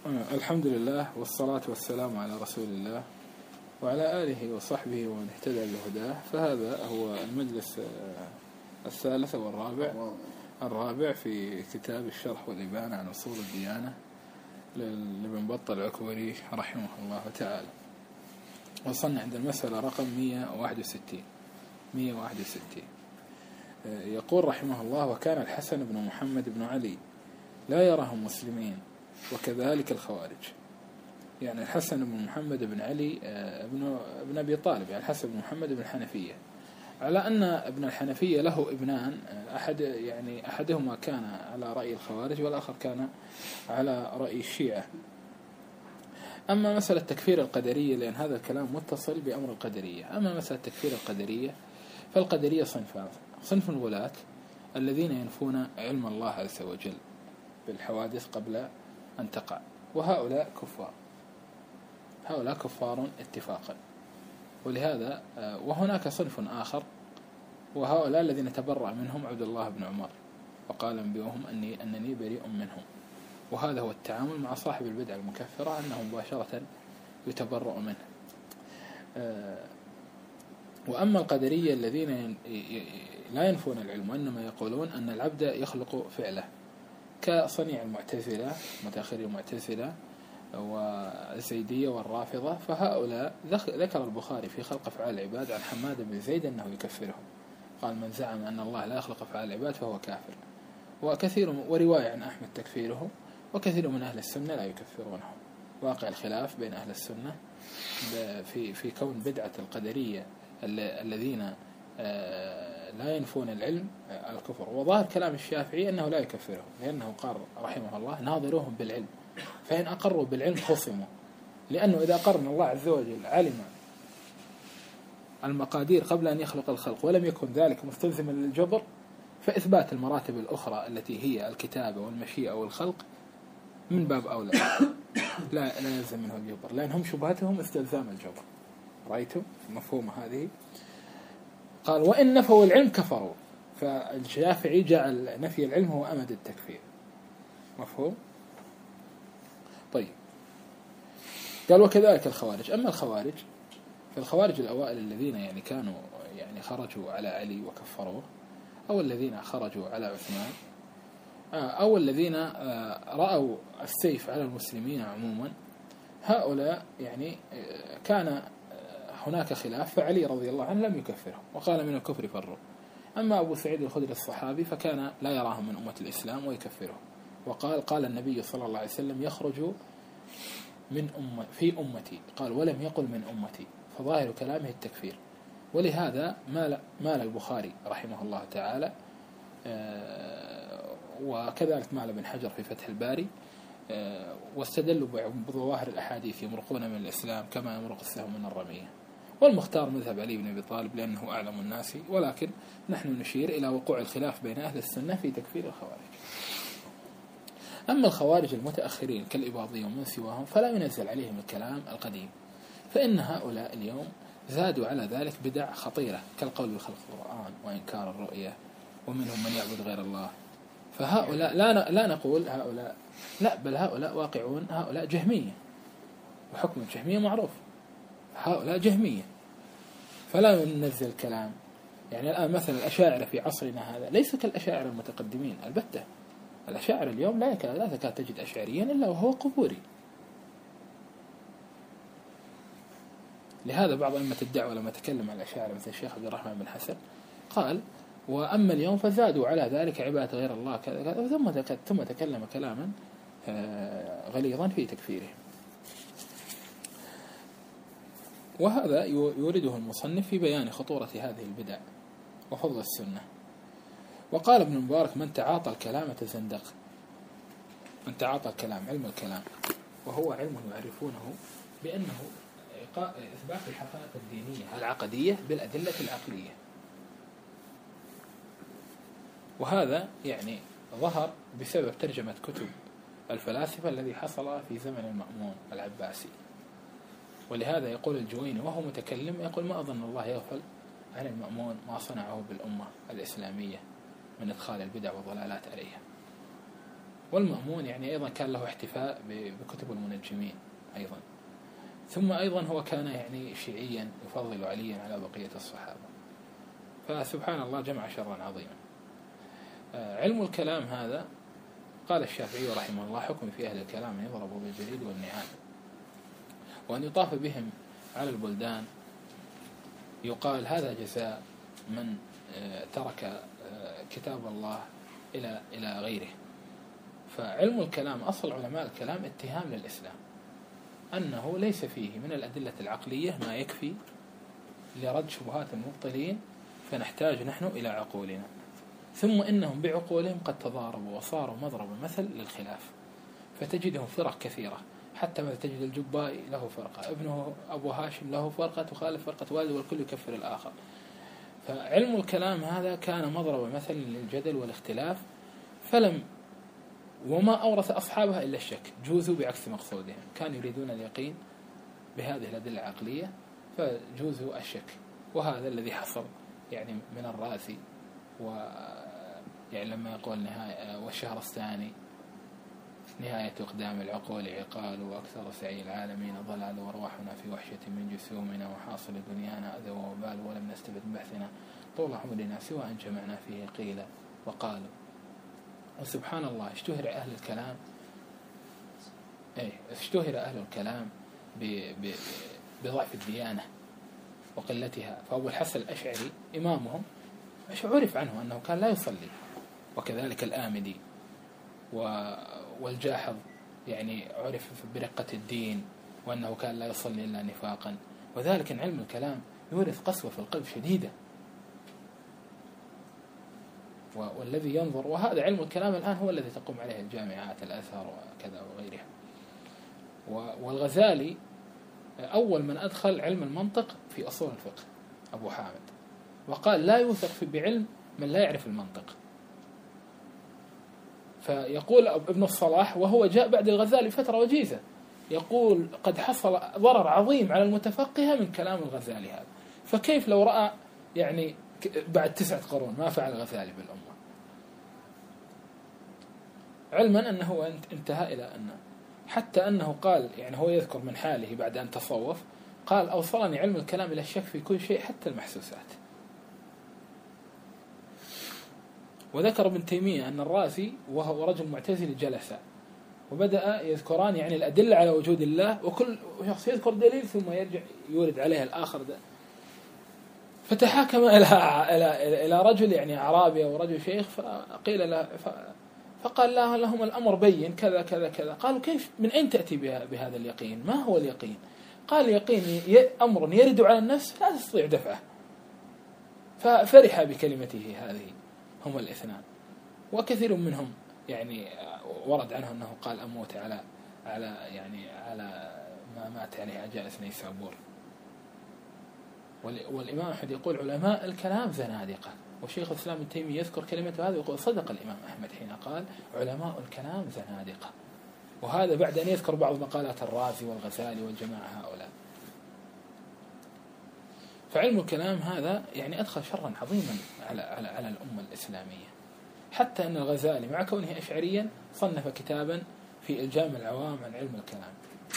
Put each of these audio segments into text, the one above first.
الحمد لله والصلاة والسلام على رسول الله وعلى آله وصحبه ومن اهتدى بهداه. فهذا هو المجلس الثالث والرابع في كتاب الشرح والإبانة عن أصول الديانة لابن بطة العكوري رحمه الله تعالى. وصلنا عند المسألة رقم 161. يقول رحمه الله: وكان الحسن بن محمد بن علي لا يراهم مسلمين وكذلك الخوارج. يعني الحسن بن محمد بن علي ابن أبي طالب، يعني الحسن بن محمد بن الحنفية، على أن ابن الحنفية له ابنان، أحدهما كان على رأي الخوارج والآخر كان على رأي الشيعة. أما مسألة تكفير القدرية، لأن هذا الكلام متصل بأمر القدرية، أما مسألة تكفير القدرية فالقدرية صنفان: صنف الولاة الذين ينفون علم الله عز وجل بالحوادث قبل أن تقع، وهؤلاء كفار اتفاقا. ولهذا وهناك صنف آخر، وهؤلاء الذين تبرأ منهم عبد الله بن عمر وقال انبئهم أنني بريء منهم. وهذا هو التعامل مع صاحب البدعة المكفرة، أنه مباشرة يتبرأ منه. وأما القدرية الذين لا ينفون العلم وإنما يقولون أن العبد يخلق فعله، كصنيع المعتزلة، متأخري المعتزلة والزيدية والرافضة، فهؤلاء ذكر البخاري في خلق أفعال العباد عن حماد بن زيد أنه يكفرهم، قال: من زعم أن الله لا يخلق أفعال العباد فهو كافر. ورواية عن أحمد تكفيره، وكثير من أهل السنة لا يكفرونهم. واقع الخلاف بين أهل السنة في كون بدعة القدرية الذين لا ينفون العلم الكفر. وظاهر كلام الشافعي أنه لا يكفرهم، لأنه قال رحمه الله: ناظروهم بالعلم، فإن أقروا بالعلم خصموا. لأنه إذا قرن الله عز وجل علم المقادير قبل أن يخلق الخلق ولم يكن ذلك مستلزما للجبر، فإثبات المراتب الأخرى التي هي الكتابة والمشيئة والخلق من باب أولى، لا يلزم منه الجبر، لأنهم شبهتهم استلزام الجبر. رأيتم مفهوم هذه؟ قال: وإن نفوا العلم كفروا. فالشافعي جعل نفي العلم هو أمد التكفير. مفهوم؟ طيب، قال: وكذلك الخوارج. أما الخوارج فالخوارج الأوائل الذين كانوا خرجوا على علي وكفروه، أو الذين خرجوا على عثمان، أو الذين رأوا السيف على المسلمين عموما، هؤلاء كان هناك خلاف، فعلي رضي الله عنه لم يكفرهم وقال: من الكفر فروا. أما أبو سعيد الخدري الصحابي فكان لا يراهم من أمة الإسلام ويكفرهم، قال النبي صلى الله عليه وسلم: يخرج في أمتي، قال: ولم يقل من أمتي، فظاهر كلامه التكفير. ولهذا مال البخاري رحمه الله تعالى، وكذلك مال ابن حجر في فتح الباري، واستدلوا بظواهر الأحاديث يمرقون من الإسلام كما يمرق السهم من الرمية. والمختار مذهب علي بن أبي طالب لأنه أعلم الناس، ولكن نحن نشير إلى وقوع الخلاف بين أهل السنة في تكفير الخوارج. أما الخوارج المتأخرين كالإباضية ومن سواهم فلا ينزل عليهم الكلام القديم، فإن هؤلاء اليوم زادوا على ذلك بدع خطيرة كالقول بخلق القرآن وإنكار الرؤية، ومنهم من يعبد غير الله. فهؤلاء لا نقول هؤلاء، لا، بل هؤلاء واقعون، هؤلاء جهمية، وحكم الجهمية معروف، هؤلاء جهمية، فلا ننزل كلام. الآن مثلا الأشاعرة في عصرنا هذا ليس كالأشاعرة المتقدمين البتة. الأشاعرة اليوم لا تكاد تجد أشعريا إلا وهو قبوري. لهذا بعض أئمة الدعوة لما تكلم عن الأشاعرة مثل الشيخ عبد الرحمن بن حسن قال: وأما اليوم فزادوا على ذلك عبادة غير الله كذا، ثم تكلم كلاما غليظا في تكفيره. وهذا يورده المصنف في بيان خطورة هذه البدع وفضل السنة. وقال ابن المبارك: من تعاطى الكلام تزندق. من تعاطى الكلام، علم الكلام، وهو علم يعرفونه بأنه إثبات الحقائق الدينية العقدية بالأدلة العقلية. وهذا ظهر بسبب ترجمة كتب الفلاسفة الذي حصل في زمن المأمون العباسي. ولهذا يقول الجويني وهو متكلم، يقول: ما أظن الله يغفل عن المأمون ما صنعه بالأمة الإسلامية من إدخال البدع والضلالات عليها. والمأمون يعني أيضا كان له احتفاء بكتب المنجمين أيضا. ثم أيضا هو كان يعني شيعيا يفضل عليا على بقية الصحابة. فسبحان الله جمع شرا عظيما. علم الكلام هذا قال الشافعي رحمه الله: حكم في أهل الكلام أن يضربوا بالجليد والنعال، وأن يطاف بهم على البلدان، يقال هذا جزاء من ترك كتاب الله إلى غيره. فعلم الكلام أصل علماء الكلام اتهام للإسلام أنه ليس فيه من الأدلة العقلية ما يكفي لرد شبهات المبطلين، فنحتاج نحن إلى عقولنا. ثم إنهم بعقولهم قد تضاربوا وصاروا مضرب مثل للخلاف، فتجدهم فرق كثيرة، حتى ما تجد الجبائي له فرقة، ابنه أبو هاشم له فرقة تخالف فرقة والده، والكل يكفر الآخر. فعلم الكلام هذا كان مضرب مثل للجدل والاختلاف، وما أورث أصحابها إلا الشك، جوزوا بعكس مقصودهم، كانوا يريدون اليقين بهذه الأدلة العقلية فجوزوا الشك. وهذا الذي حصل يعني من الرازي، يعني لما يقول والشهر الثاني نهاية إقدام العقول عقال، وأكثر سعي العالمين ضلال، وارواحنا في وحشة من جسومنا، وحاصل دنيانا أذى ووبال، ولم نستبد بحثنا طول عمرنا سوى أن جمعنا فيه قيل وقالوا. وسبحان الله اشتهر أهل الكلام بضعف الديانة وقلتها. فأبو الحسن الأشعري إمامهم عرف عنه أنه كان لا يصلي، وكذلك الآمدي والجاحظ يعني عرف برقة الدين، وأنه كان لا يصلي إلا نفاقا. وذلك إن علم الكلام يورث قسوة في القلب شديدة. والذي ينظر، وهذا علم الكلام الآن هو الذي تقوم عليه الجامعات الأزهر وكذا وغيرها. والغزالي أول من أدخل علم المنطق في أصول الفقه أبو حامد، وقال لا يوثق بعلم من لا يعرف المنطق. فيقول ابن الصلاح وهو جاء بعد الغزالي فترة وجيزة، يقول قد حصل ضرر عظيم على المتفقه من كلام الغزالي هذا، فكيف لو رأى يعني بعد 9 قرون ما فعل الغزالي بالأمة، علما أنه انتهى إلى أن حتى أنه قال، يعني هو يذكر من حاله بعد أن تصوف، قال أوصلني علم الكلام إلى الشك في كل شيء حتى المحسوسات. وذكر ابن تيمية أن الرازي وهو رجل معتزلي جلس وبدأ يذكران يعني الأدلة على وجود الله، وكل شخص يذكر دليل ثم يرجع يورد عليه الآخر ده. فتحاكم إلى رجل يعني أعرابي أو رجل شيخ، فقيل له فقال لهم الأمر بين كذا كذا كذا. قالوا كيف من أين تأتي بهذا اليقين؟ ما هو اليقين؟ قال اليقين أمر يرد على النفس لا تستطيع دفعه. ففرح بكلمته هذه هم الاثنان. وكثير منهم يعني ورد عنه أنه قال أموت على ما مات عليه عجائز نيسابور. والإمام أحمد يقول علماء الكلام زنادقة، وشيخ الإسلام ابن تيمية يذكر كلمة هذه ويقول صدق الإمام أحمد حين قال علماء الكلام زنادقة. وهذا بعد أن يذكر بعض مقالات الرازي والغزالي والجماعة هؤلاء. فعلم الكلام هذا يعني أدخل شرا عظيما على الأمة الإسلامية، حتى أن الغزالي مع كونه أشعريا صنف كتابا في إلجام العوام عن علم الكلام.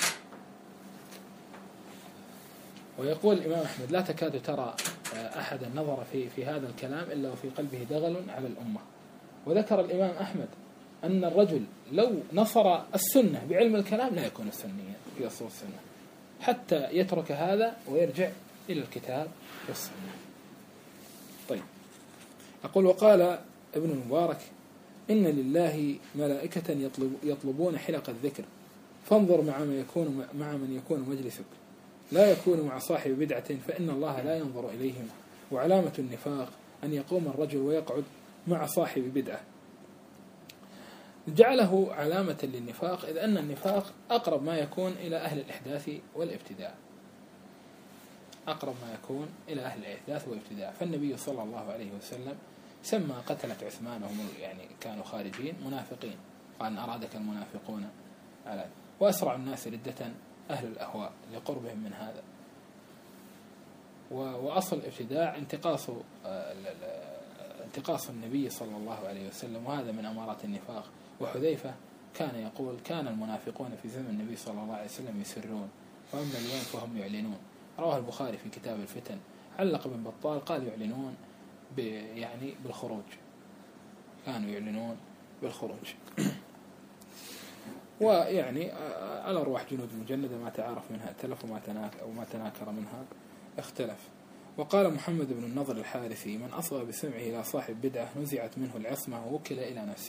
ويقول الإمام أحمد لا تكاد ترى أحدا نظر في هذا الكلام إلا وفي قلبه دغل على الأمة. وذكر الإمام أحمد أن الرجل لو نصر السنة بعلم الكلام لا يكون سنيا في أصول السنة، حتى يترك هذا ويرجع إلى الكتاب والسنة. طيب، أقول وقال ابن المبارك إن لله ملائكة يطلبون حلق الذكر، فانظر مع من يكون مجلسك، لا يكون مع صاحب بدعة فإن الله لا ينظر إليهم. وعلامة النفاق أن يقوم الرجل ويقعد مع صاحب بدعة، جعله علامة للنفاق، إذ أن النفاق أقرب ما يكون إلى أهل الإحداث والابتداع، أقرب ما يكون إلى أهل الإحداث والابتداع. فالنبي صلى الله عليه وسلم سمى قتلة عثمان وهم يعني كانوا خارجين منافقين، وأن أرادك المنافقون على، وأسرع الناس ردة أهل الأهواء لقربهم من هذا. وأصل الابتداع انتقاص النبي صلى الله عليه وسلم، وهذا من أمارات النفاق. وحذيفة كان يقول كان المنافقون في زمن النبي صلى الله عليه وسلم يسرون، وأما اليوم فهم يعلنون. رواه البخاري في كتاب الفتن. علق ابن بطال قال يعلنون يعني بالخروج، كانوا يعلنون بالخروج. ويعني على أرواح جنود مجندة ما تعارف منها ائتلف وما تناكر منها اختلف. وقال محمد بن النضر الحارثي: من أصغى بسمعه إلى صاحب بدعة نزعت منه العصمة ووكل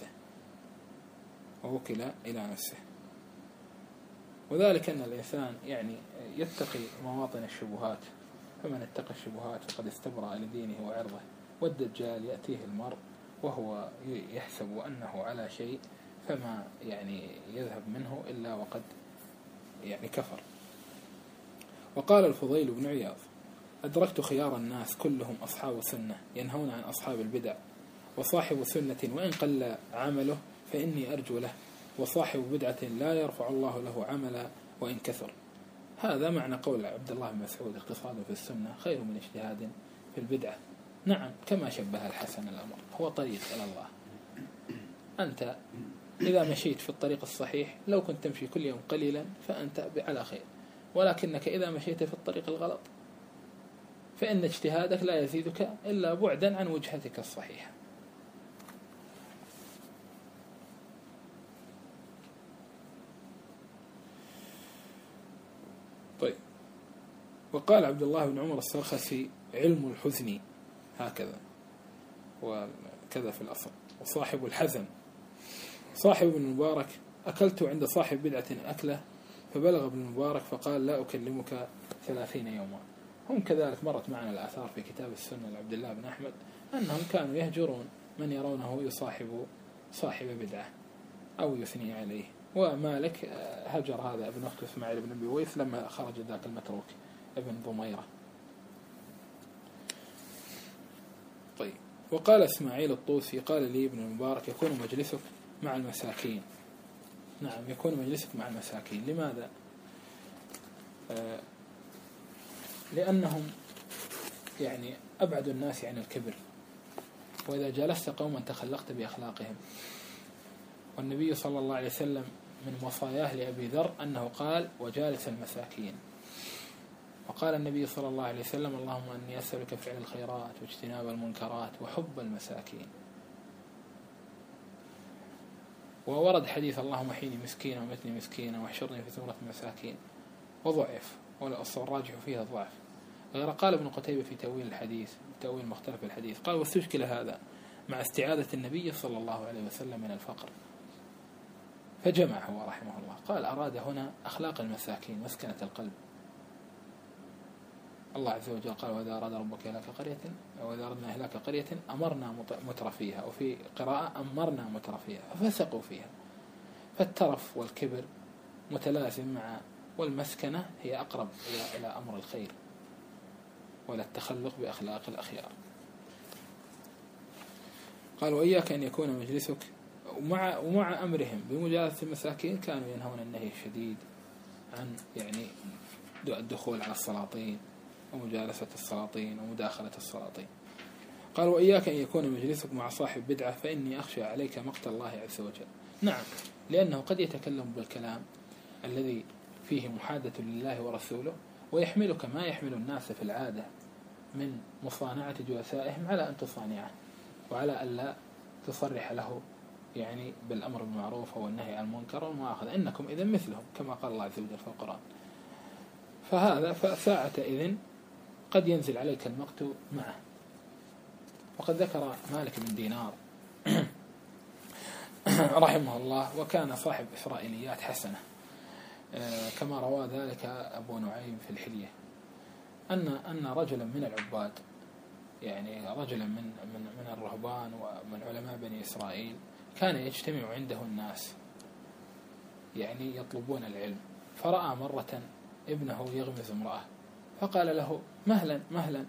إلى نفسه. وذلك أن الإنسان يعني يتقي مواطن الشبهات، فمن اتقى الشبهات فقد استبرأ لدينه وعرضه. والدجال يأتيه المرء وهو يحسب أنه على شيء، فما يعني يذهب منه إلا وقد يعني كفر. وقال الفضيل بن عياض: أدركت خيار الناس كلهم أصحاب سنة ينهون عن أصحاب البدع، وصاحب سنة وإن قل عمله فإني أرجو له، وصاحب بدعة لا يرفع الله له عملا وإن كثر. هذا معنى قول عبد الله بن مسعود: اقتصاد في السنة خير من اجتهاد في البدعة. نعم، كما شبه الحسن الأمر، هو طريق إلى الله. أنت إذا مشيت في الطريق الصحيح لو كنت تمشي كل يوم قليلا فأنت على خير، ولكنك إذا مشيت في الطريق الغلط فإن اجتهادك لا يزيدك إلا بعدا عن وجهتك الصحيحة. طيب. وقال عبد الله بن عمر السرخسي: علم الحزن هكذا وكذا في الأصل. وصاحب الحزن صاحب ابن المبارك: أكلت عند صاحب بدعة أكله فبلغ ابن المبارك فقال: لا أكلمك 30 يوما. هم كذلك مرت معنا الآثار في كتاب السنة لعبد الله بن أحمد أنهم كانوا يهجرون من يرونه يصاحب صاحب بدعة أو يثني عليه. ومالك هجر هذا ابن أخت إسماعيل بن أبي ويث لما خرج ذاك المتروك ابن ضميرة. طيب. وقال إسماعيل الطوسي: قال لي ابن المبارك: يكون مجلسك مع المساكين. نعم، يكون مجلسك مع المساكين. لماذا؟ لأنهم يعني أبعد الناس عن الكبر، وإذا جلست قوما تخلقت بأخلاقهم. والنبي صلى الله عليه وسلم من وصاياه لأبي ذر أنه قال: وجالس المساكين. وقال النبي صلى الله عليه وسلم: اللهم أني أسألك فعل الخيرات واجتناب المنكرات وحب المساكين. وورد حديث: اللهم احيني مسكينا ومتني مسكينا واحشرني في زمرة المساكين. وضعف، والراجح فيها ضعف. غير قال ابن قتيبة في تأويل الحديث، تأويل مختلف الحديث، قال: واستشكل هذا مع استعاذة النبي صلى الله عليه وسلم من الفقر، فجمعه رحمه الله. قال: أراد هنا أخلاق المساكين، مسكنة القلب. الله عز وجل قال: وإذا أراد ربك إهلاك قرية، وإذا أردنا إهلاك قرية أمرنا مترفيها، وفي قراءة أمرنا مترفيها ففسقوا فيها. فالترف والكبر متلازم مع، والمسكنة هي أقرب إلى أمر الخير ولا التخلق بأخلاق الأخيار. قال: وإياك أن يكون مجلسك ومع أمرهم بمجالسة المساكين كانوا ينهون النهي الشديد عن يعني الدخول على السلاطين ومجالسة السلاطين ومداخلة السلاطين. قال: وإياك أن يكون مجلسك مع صاحب بدعة فإني أخشى عليك مقت الله عز وجل. نعم، لأنه قد يتكلم بالكلام الذي فيه محادة لله ورسوله، ويحملك ما يحمل الناس في العادة من مصانعة جلسائهم على أن تصانعه، وعلى أن لا تصرح له يعني بالأمر بالمعروف والنهي عن المنكر والمؤاخذة، إنكم إذن مثلهم كما قال الله عز وجل في القرآن. فهذا فساعة إذن قد ينزل عليك المقت معه. وقد ذكر مالك بن دينار رحمه الله، وكان صاحب إسرائيليات حسنة كما روى ذلك أبو نعيم في الحلية، أن رجلا من العباد، يعني رجلا من الرهبان ومن علماء بني إسرائيل، كان يجتمع عنده الناس يعني يطلبون العلم، فرأى مرة ابنه يغمز امرأة فقال له: مهلا مهلا.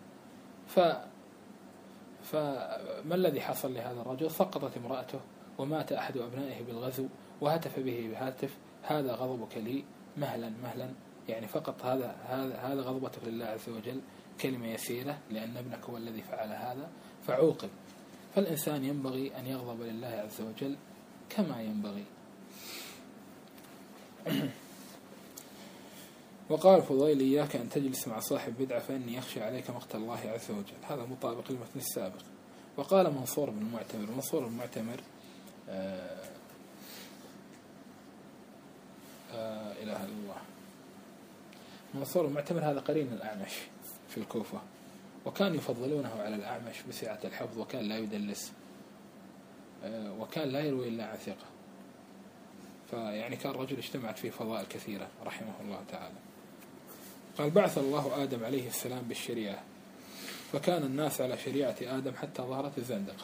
فما الذي حصل لهذا الرجل؟ سقطت امرأته ومات أحد أبنائه بالغزو، وهتف به بهاتف: هذا غضبك لي، مهلا مهلا. يعني فقط هذا غضبتك لله عز وجل، كلمة يسيرة لأن ابنك هو الذي فعل هذا فعوقب. فالإنسان ينبغي أن يغضب لله عز وجل كما ينبغي وقال فضيل إياك أن تجلس مع صاحب بدعة فإني يخشى عليك مقت الله عز وجل. هذا مطابق للمتن السابق. وقال منصور بن المعتمر، منصور بن المعتمر إله إلا الله، منصور بن المعتمر هذا قرين الأعمش في الكوفة، وكان يفضلونه على الأعمش بسعة الحفظ، وكان لا يدلس، وكان لا يروي إلا عن ثقة. فيعني كان رجل اجتمعت فيه فضائل كثيرة رحمه الله تعالى. قال بعث الله آدم عليه السلام بالشريعة، فكان الناس على شريعة آدم حتى ظهرت الزندقة،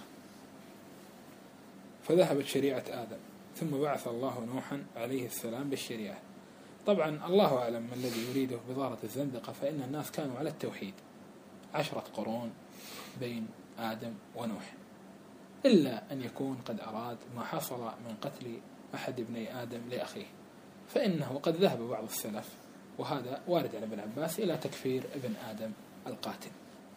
فذهبت شريعة آدم، ثم بعث الله نوحا عليه السلام بالشريعة. طبعا الله أعلم ما الذي يريده بظاهرة الزندقة، فإن الناس كانوا على التوحيد 10 قرون بين آدم ونوح، إلا أن يكون قد أراد ما حصل من قتل أحد ابني آدم لأخيه، فإنه قد ذهب بعض السلف، وهذا وارد عن ابن عباس، إلى تكفير ابن آدم القاتل،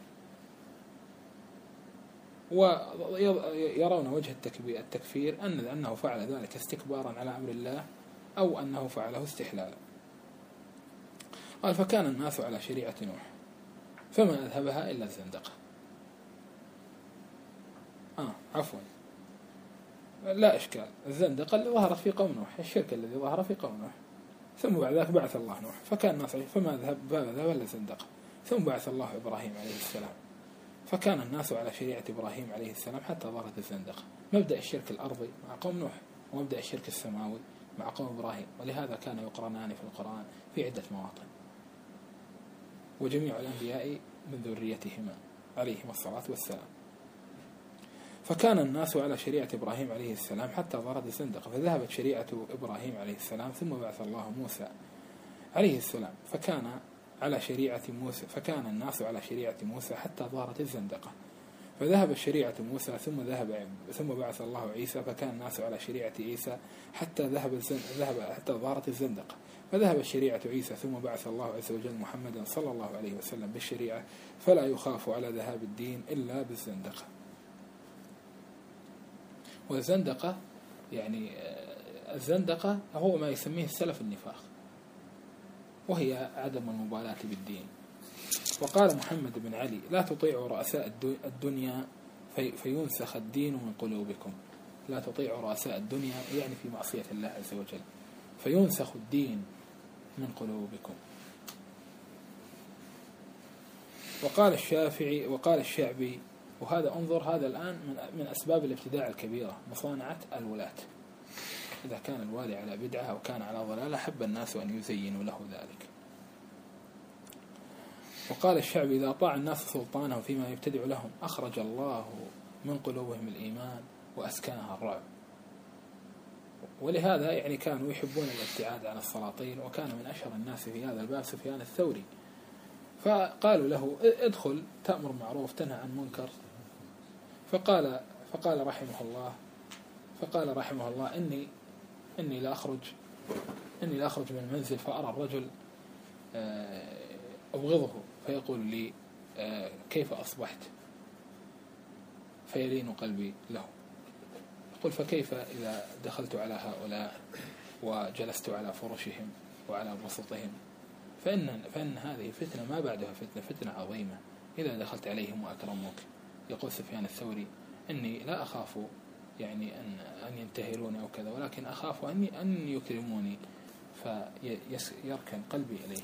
ويرون وجه التكفير أنه فعل ذلك استكبارا على أمر الله، أو أنه فعله استحلالا. قال فكان الناس على شريعة نوح فما أذهبها إلا الزندقة. عفوا، لا إشكال، الزندقة اللي ظهرت في قوم نوح، الشرك الذي ظهر في قوم نوح، ثم بعد ذلك بعث الله نوح، فكان الناس فما ذهب إلا الزندقة، ثم بعث الله إبراهيم عليه السلام، فكان الناس على شريعة إبراهيم عليه السلام حتى ظهرت الزندقة. مبدأ الشرك الأرضي مع قوم نوح، ومبدأ الشرك السماوي مع قوم إبراهيم، ولهذا كان يقرنان في القرآن في عدة مواطن، وجميع الأنبياء من ذريتهما عليهم الصلاة والسلام. فكان الناس على شريعة إبراهيم عليه السلام حتى ظهرت الزندقة، فذهبت شريعة إبراهيم عليه السلام، ثم بعث الله موسى عليه السلام، فكان الناس على شريعة موسى حتى ظهرت الزندقة، فذهبت شريعة موسى ثم بعث الله عيسى، فكان الناس على شريعة عيسى حتى حتى ظهرت الزندقة، فذهبت شريعة عيسى، ثم بعث الله عز وجل محمدا صلى الله عليه وسلم بالشريعة، فلا يخاف على ذهاب الدين إلا بالزندقة. والزندقة يعني الزندقة هو ما يسميه السلف النفاق، وهي عدم المبالاة بالدين. وقال محمد بن علي لا تطيعوا رؤساء الدنيا فينسخ الدين من قلوبكم. لا تطيعوا رؤساء الدنيا يعني في معصية الله عز وجل، فينسخ الدين من قلوبكم. وقال الشعبي، وهذا انظر، هذا الآن من أسباب الابتداع الكبيرة، مصانعة الولاة. إذا كان الوالي على بدعة أو كان على ضلالة حب الناس أن يزينوا له ذلك. وقال الشعبي إذا أطاع الناس سلطانه فيما يبتدع لهم أخرج الله من قلوبهم الإيمان وأسكنها الرعب. ولهذا يعني كانوا يحبون الابتعاد عن السلاطين، وكان من أشهر الناس في هذا الباب سفيان الثوري، فقالوا له ادخل تأمر معروف تنهى عن منكر، فقال رحمه الله إني لا أخرج من المنزل فأرى الرجل أبغضه فيقول لي كيف أصبحت، فيلين قلبي له. يقول فكيف إذا دخلت على هؤلاء وجلست على فرشهم وعلى بسطهم، فإن هذه فتنة ما بعدها فتنة عظيمة إذا دخلت عليهم وأكرموك. يقول سفيان الثوري إني لا أخاف يعني أن ينتهروني أو كذا، ولكن أخاف أن يكرموني فيركن قلبي إليه.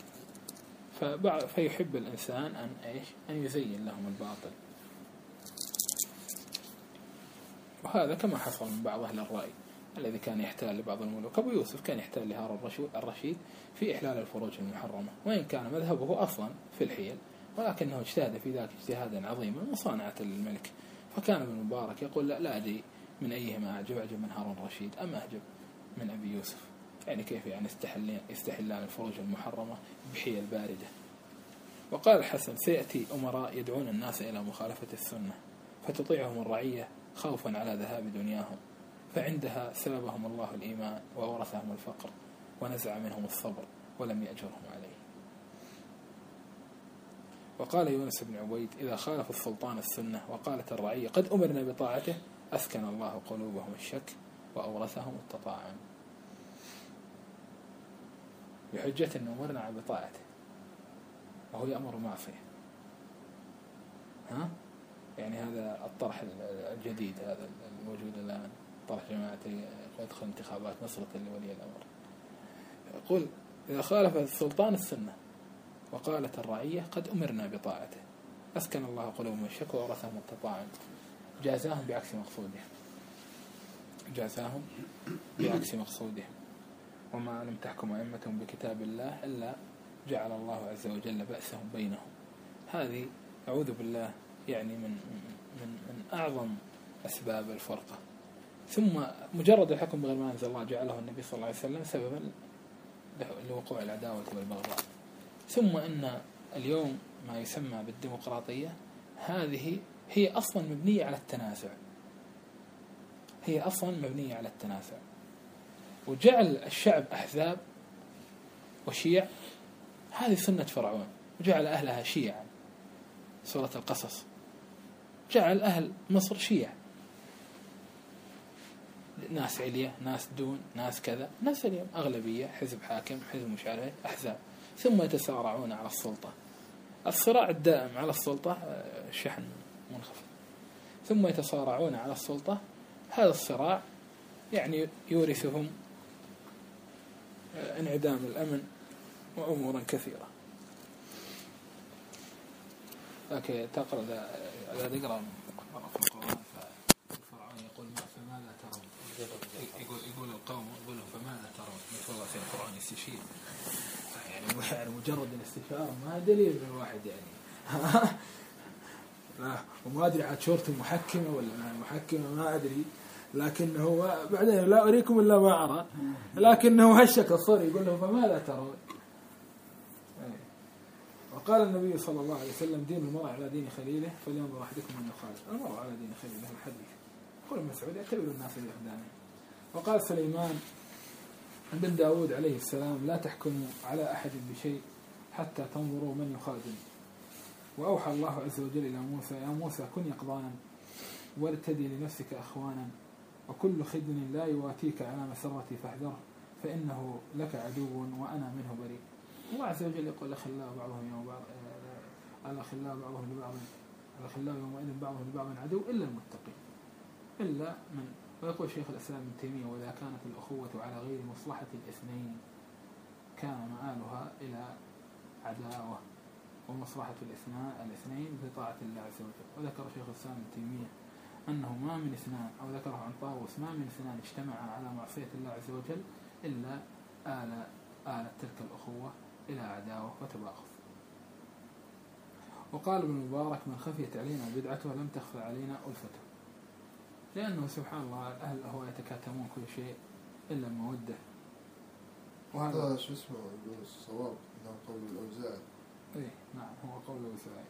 فيحب الإنسان أن يزين لهم الباطل، وهذا كما حصل من بعض أهل الرأي الذي كان يحتال لبعض الملوك. أبو يوسف كان يحتال لهارون الرشيد في إحلال الفروج المحرمة، وإن كان مذهبه أصلا في الحيل، ولكنه اجتهد في ذلك اجتهادا عظيما مصانعة الملك. فكان ابن مبارك يقول لا أدري من أيهما أعجب من هارون الرشيد أم أعجب من أبي يوسف، يعني كيف يعني يستحلان الفروج المحرمة بحيل باردة. وقال الحسن سيأتي أمراء يدعون الناس إلى مخالفة السنة فتطيعهم الرعية خوفا على ذهاب دنياهم، فعندها سلبهم الله الإيمان وورثهم الفقر ونزع منهم الصبر ولم يأجرهم عليه. وقال يونس بن عبيد إذا خالف السلطان السنة وقالت الرعية قد أمرنا بطاعته أسكن الله قلوبهم الشك وأورثهم التطاعن. بحجة أنه أمرنا بطاعته وهو يأمر معصية. ها يعني هذا الطرح الجديد هذا الموجود الآن، طرح جماعتي يدخل انتخابات نصرة لولي الأمر. يقول إذا خالف السلطان السنة وقالت الرعية قد أمرنا بطاعته أسكن الله قلوبهم الشك وورثهم التطاعن جازاهم بعكس مقصودهم، جازاهم بعكس مقصودهم. وما لم تحكم أئمتهم بكتاب الله إلا جعل الله عز وجل بأسهم بينهم. هذه أعوذ بالله يعني من أعظم أسباب الفرقة. ثم مجرد الحكم بغير ما أنزل الله جعله النبي صلى الله عليه وسلم سببا لوقوع العداوة والبغضاء. ثم أن اليوم ما يسمى بالديمقراطية هذه هي أصلا مبنية على التنازع، هي أصلا مبنية على التنازع، وجعل الشعب أحزاب وشيع هذه سنة فرعون، وجعل أهلها شيعا. سورة القصص جعل أهل مصر شيع، ناس عليا ناس دون ناس كذا، ناس اليوم أغلبية حزب حاكم حزب مش عارف أحزاب، ثم يتسارعون على السلطة. الصراع الدائم على السلطة شحن منخفض، ثم يتصارعون على السلطة. هذا الصراع يعني يورثهم انعدام الأمن وأمورا كثيرة. لكن تقرأ إذا تقرأ في القرآن فالفرعون يقول فماذا ترون، يقول القوم يقول فماذا ترون، والله في القرآن يستشير يعني مجرد الاستشارة ما دليل من الواحد يعني وما أدري عاد شورته محكمة ولا ما محكمة ما أدري، لكنه بعدين لا أريكم إلا ما أرى، لكنه هشك الصور يقول له فماذا ترون. وقال النبي صلى الله عليه وسلم دين المرء على دين خليله فلينظر أحدكم من يخالف. المرء على دين خليله الحديث. يقول مسعود يعتبر الناس بأقدامهم. وقال سليمان بن داود عليه السلام لا تحكموا على أحد بشيء حتى تنظروا من يخادم. وأوحى الله عز وجل إلى موسى يا موسى كن يقظانا وارتدي لنفسك أخوانا وكل خدن لا يواتيك على مسرتي فاحذره فإنه لك عدو وأنا منه بريء. الله عز وجل يقول الأخلاء بعضهم يوم بعض، الأخلاء بعضهم لبعض، الأخلاء يومئذ بعضهم لبعض عدو إلا المتقين، إلا من. ويقول شيخ الإسلام ابن تيمية وإذا كانت الأخوة على غير مصلحة الاثنين كان مآلها إلى عداوة ومصلحة الاثنين بطاعة الله عز وجل. وذكر شيخ الإسلام ابن تيمية أنه ما من اثنان، أو ذكره عن طاووس ما من اثنان اجتمعا على معصية الله عز وجل إلا آلت تلك الأخوة إلى عداوة وتباغض. وقال ابن المبارك من خفيت علينا بدعته لم تخفى علينا ألفته، لأنه سبحان الله أهل الأهواء يتكاتمون كل شيء إلا المودة. وهذا شو اسمه يقول الصواب إنه قول الأوزاعي. إيه نعم هو قول الأوزاعي.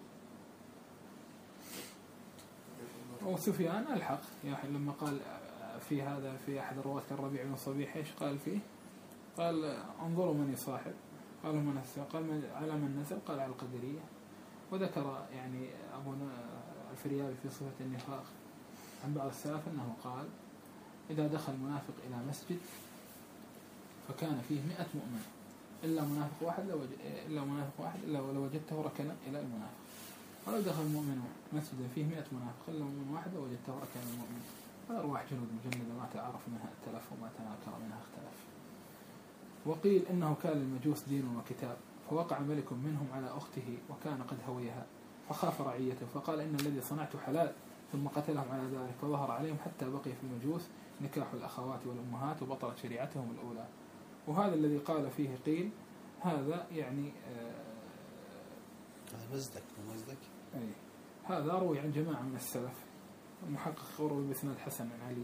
وسفيان الحق يعني لما قال في هذا في أحد الرواة الربيع بن صبيح إيش قال فيه؟ قال انظروا من يصاحب، قالوا من قال على من نزل، قال على القدرية. وذكر يعني أبو الفريابي في صفة النفاق عن بعض السلف أنه قال إذا دخل منافق إلى مسجد فكان فيه 100 مؤمن إلا منافق واحد لو وجدته ركنا إلى المنافق، ولو دخل مؤمن مسجدا فيه 100 منافق إلا مؤمن واحد لو وجدته ركنا المؤمن. فأرواح جنود مجندة ما تعرف منها ائتلف وما تناكر منها اختلف. وقيل إنه كان للمجوس دين وكتاب فوقع ملك منهم على أخته وكان قد هويها فخاف رعيته فقال إن الذي صنعت حلال ثم قتلهم على ذلك فظهر عليهم حتى بقي في المجوس نكاح الأخوات والأمهات وبطلت شريعتهم الأولى. وهذا الذي قال فيه قيل هذا يعني مزدك أي هذا روي عن جماعة من السلف. المحقق روي بإسناد حسن عن علي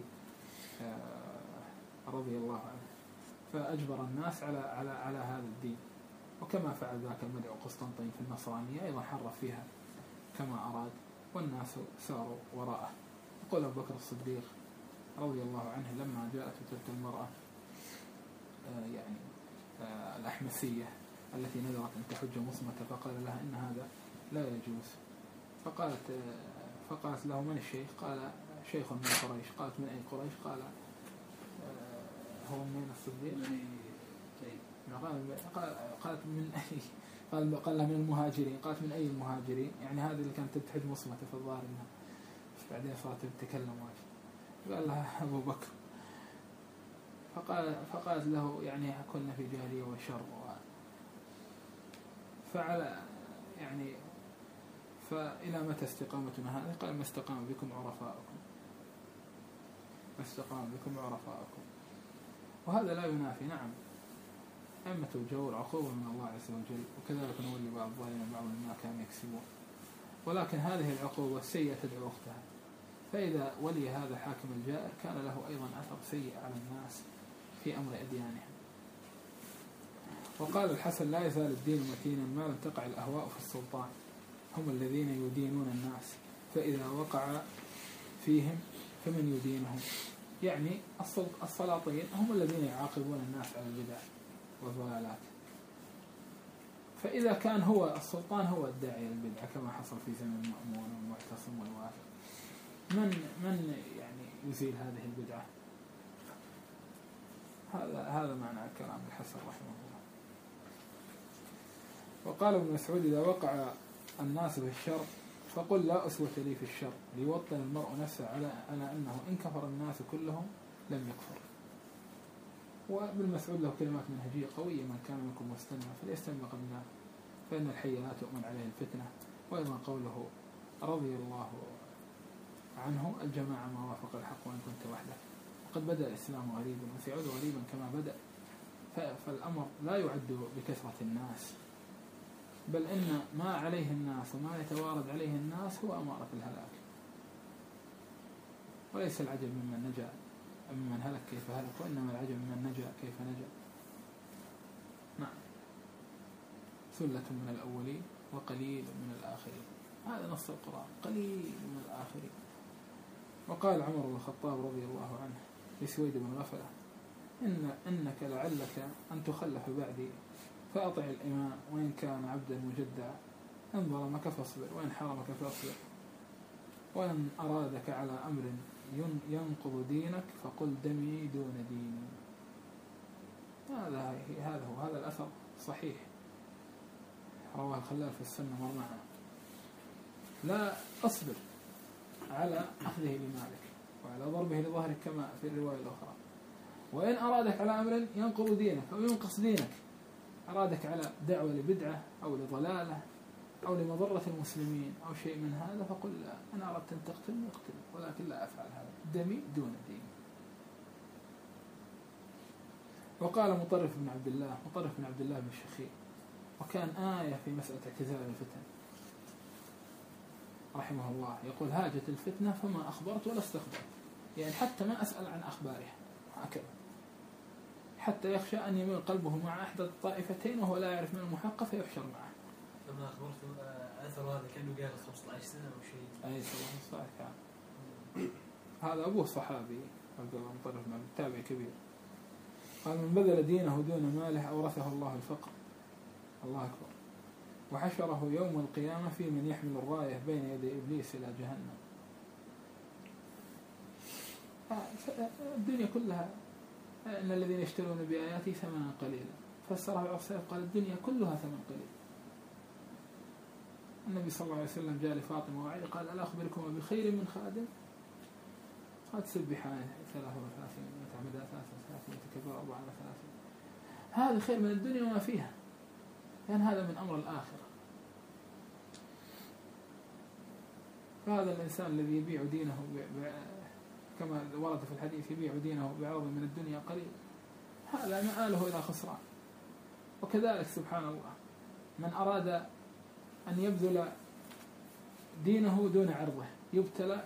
رضي الله عنه، فأجبر الناس على هذا الدين. وكما فعل ذاك المدعو قسطنطين في النصرانية أيضا حرف فيها كما أراد والناس ساروا وراءه. يقول أبو بكر الصديق رضي الله عنه لما جاءت تلك المرأة يعني الأحمسية التي نذرت أن تحج مصمتة فقال لها إن هذا لا يجوز، فقالت له من الشيخ؟ قال شيخ من قريش. قالت من أي قريش؟ قال هو من الصديق قالت من أي، قال لها من المهاجرين. قالت من أي المهاجرين؟ يعني هذه اللي كانت تبتحج مصمتة في الظاهر إنها، بعدين صارت تتكلم واجد. قال لها أبو بكر. فقالت له يعني كنا في جاهلية وشر فعلى يعني فإلى متى استقامتنا هذه؟ قال ما استقام بكم عرفاءكم، ما استقام بكم عرفاءكم. وهذا لا ينافي نعم أئمة الجور عقوبة من الله عز وجل، وكذلك نولي بعض الظالمين بعض ما كانوا يكسبون، ولكن هذه العقوبة السيئة تدعو أختها. فإذا ولي هذا الحاكم الجائر كان له أيضا أثر سيء على الناس في أمر أديانهم. وقال الحسن لا يزال الدين متينا ما لم تقع الأهواء في السلطان، هم الذين يدينون الناس، فإذا وقع فيهم فمن يدينهم. يعني السلاطين هم الذين يعاقبون الناس على البدع والضلالات. فإذا كان هو السلطان هو الداعي للبدعة كما حصل في زمن المأمون والمعتصم والوافق، من يعني يزيل هذه البدعة؟ هذا معنى كلام الحسن رحمه الله. وقال ابن مسعود إذا وقع الناس في الشر فقل لا أسوة لي في الشر، ليوطن المرء نفسه على أنه إن كفر الناس كلهم لم يكفر. وابن مسعود له كلمات منهجية قوية: من كان منكم مستمع فليستمع قبلنا فإن الحي لا تؤمن عليه الفتنة. وأيضا قوله رضي الله عنه: الجماعة ما وافق الحق وإن كنت وحدك. وقد بدأ الإسلام غريبا وسيعود غريبا كما بدأ، فالأمر لا يعد بكثرة الناس، بل إن ما عليه الناس وما يتوارد عليه الناس هو أمارة الهلاك. وليس العجب ممن نجا ممن هلك كيف هلك، وإنما العجب ممن نجا كيف نجا. نعم، ثلة من الأولين وقليل من الآخرين، هذا نص القرآن، قليل من الآخرين. وقال عمر بن الخطاب رضي الله عنه لسويد بن غفلة: إنك لعلك أن تخلف بعدي فأطع الإمام وإن كان عبدا مجدعا، إن ظلمك فاصبر وإن حرمك فاصبر، وإن أرادك على أمر ينقض دينك فقل دمي دون ديني. هذا الأثر صحيح، رواه الخلال في السنة ومعنا. لا أصبر على أخذه لمالك وعلى ضربه لظهرك كما في الرواية الأخرى. وإن أرادك على أمر ينقض دينك أو ينقص دينك، أرادك على دعوة لبدعة أو لضلالة أو لمضرة المسلمين أو شيء من هذا، فقل لا، أنا أردت أن تقتلني اقتلني، ولكن لا أفعل هذا، دمي دون ديني. وقال مطرف بن عبد الله بن الشخير، وكان آية في مسألة اعتزال الفتن رحمه الله، يقول: هاجت الفتنة فما أخبرت ولا استخبرت، يعني حتى ما أسأل عن أخبارها، هكذا، حتى يخشى أن يميل قلبه مع أحد الطائفتين وهو لا يعرف من المحقق فيحشر معه. لما أخبرت أثر هذا كأنه قال 15 سنة أو شيء. أي 15 كان. هذا أبوه صحابي عبد الله مطرف بن تابعي كبير. قال: من بذل دينه دون ماله أورثه الله الفقر. الله أكبر. وحشره يوم القيامة في من يحمل الراية بين يدي إبليس إلى جهنم. الدنيا كلها إن الذين يشترون بآياتي ثمنا قليلا، فسرها بعض السلف قال: الدنيا كلها ثمن قليل. النبي صلى الله عليه وسلم جاء لفاطمة وعلي قال: ألا أخبركم بخير من خادم؟ قد سبحان 33 تعمدها 33 تكبر 34. هذا خير من الدنيا وما فيها، لأن هذا من أمر الآخرة. فهذا الإنسان الذي يبيع دينه كما ورد في الحديث يبيع دينه بعرض من الدنيا قليل، هذا مآله إلى خسران. وكذلك سبحان الله من أراد أن يبذل دينه دون عرضه يبتلى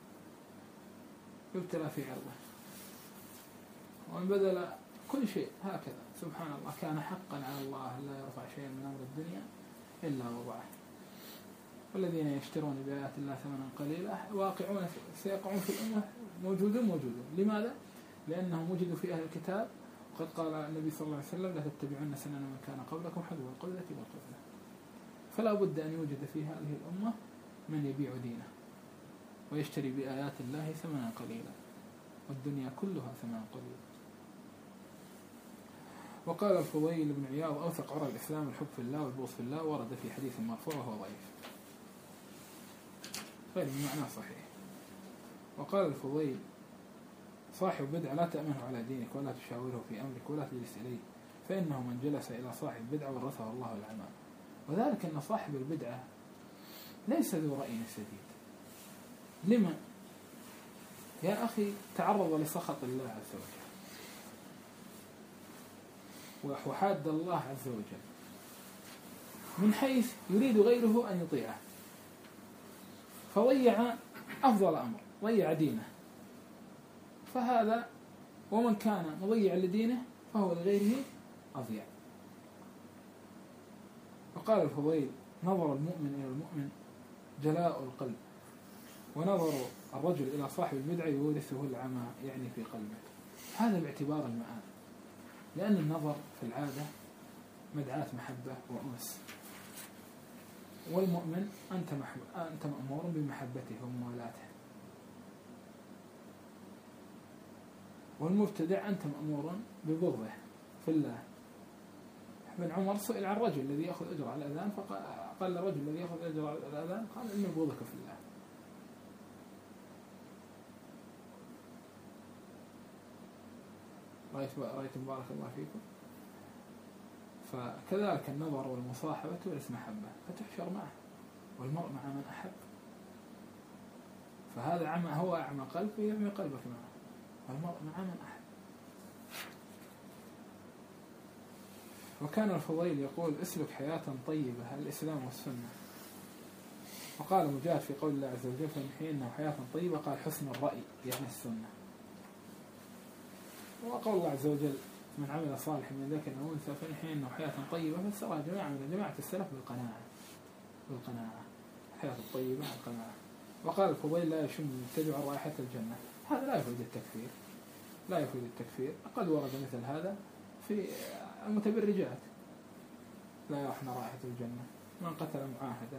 في عرضه، ومن بذل كل شيء هكذا سبحان الله كان حقا على الله لا يرفع شيئا من أمر الدنيا إلا وضعه. والذين يشترون بآيات الله ثمنا قليلا واقعون سيقعون في الأمة موجودون. لماذا؟ لأنهم وجدوا في أهل الكتاب، وقد قال النبي صلى الله عليه وسلم: لا تتبعون سنن من كان قبلكم حذو القبلة والقبلة. فلا بد أن يوجد في هذه الأمة من يبيع دينه ويشتري بآيات الله ثمنا قليلا، والدنيا كلها ثمنا قليلا. وقال الفضيل بن عياض أوثق عرى الإسلام الحب في الله والبغض في الله، ورد في حديث مرفوع وهو ضعيف غير معناه صحيح. وقال الفضيل صاحب بدعة لا تأمنه على دينك ولا تشاوره في أمرك ولا تجلس إليه، فإنه من جلس إلى صاحب بدعة ورثه الله العمى. وذلك أن صاحب البدعة ليس ذو رأي سديد. لما؟ يا أخي تعرض لسخط الله عز وجل وحاد الله عز وجل من حيث يريد غيره أن يطيعه، فضيع أفضل أمر، ضيع دينه. فهذا ومن كان مضيع لدينه فهو لغيره أضيع. وقال الفضيل نظر المؤمن إلى المؤمن جلاء القلب، ونظر الرجل إلى صاحب البدعة يورثه العمى، يعني في قلبه. هذا باعتبار المآل، لأن النظر في العادة مدعاة محبة وأنس، والمؤمن أنت مأمور بمحبته وموالاته، والمبتدع أنت مأمور ببغضه في الله. ابن عمر سئل عن الرجل الذي يأخذ أجر على الأذان، فقال الرجل الذي يأخذ أجر على الأذان قال إني بغضك في الله. رأيت بارك الله فيكم. فكذلك النظر والمصاحبة تورث محبة، فتحشر معه، والمرء مع من أحب. فهذا عمى، هو أعمى قلب يعمي قلبك معه، والمرء مع من أحب. وكان الفضيل يقول اسلك حياة طيبة الإسلام والسنة. وقال مجاهد في قول الله عز وجل فنحيينه حياة طيبة قال حسن الرأي يعني السنة. وقول الله عز وجل من عمل صالح من ذكر أو أنثى فنحيينه حياة طيبة، فسرها جماعة من جماعة السلف بالقناعة الحياة الطيبة القناعة. وقال الفضيل لا يشم المبتدع رائحة الجنة. هذا لا يفيد التكفير، قد ورد مثل هذا في المتبرجات لا يرحن رائحة الجنة من قتل معاهدا.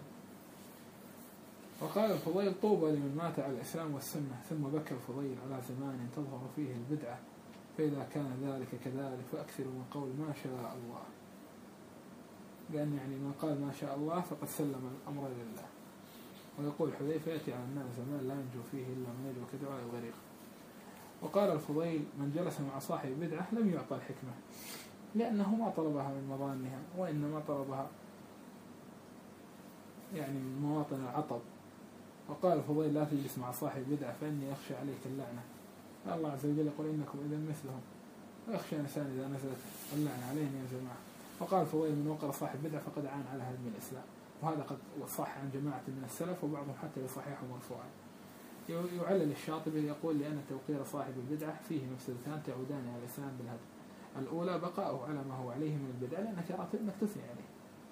وقال الفضيل طوبى لمن مات على الإسلام والسنة. ثم بكى الفضيل على زمان تظهر فيه البدعة، فإذا كان ذلك كذلك فأكثروا من قول ما شاء الله، لأن يعني من قال ما شاء الله فقد سلم الأمر لله. ويقول حذيفة يأتي على الناس زمان لا ينجو فيه إلا من يدعو كدعاء الغريق. وقال الفضيل من جلس مع صاحب بدعة لم يعطى الحكمة، لأنه ما طلبها من مظانها، وإنما طلبها يعني من مواطن العطب. وقال الفضيل لا تجلس مع صاحب بدعة فإني أخشى عليك اللعنة. الله عز وجل يقول إنكم إذا مثلهم، ويخشى الإنسان إذا نزلت اللعنة عليهم يا جماعة. وقال الفضيل من وقر صاحب بدعة فقد عان على هدم الإسلام. وهذا قد صح عن جماعة من السلف، وبعضهم حتى يصححه مرفوعا. يعلل الشاطبي يقول لأن توقير صاحب البدعة فيه مفسدتان تعودان على الإسلام بالهدم. الأولى بقاؤه على ما هو عليه من البدعة لأنك أنك تثني عليه.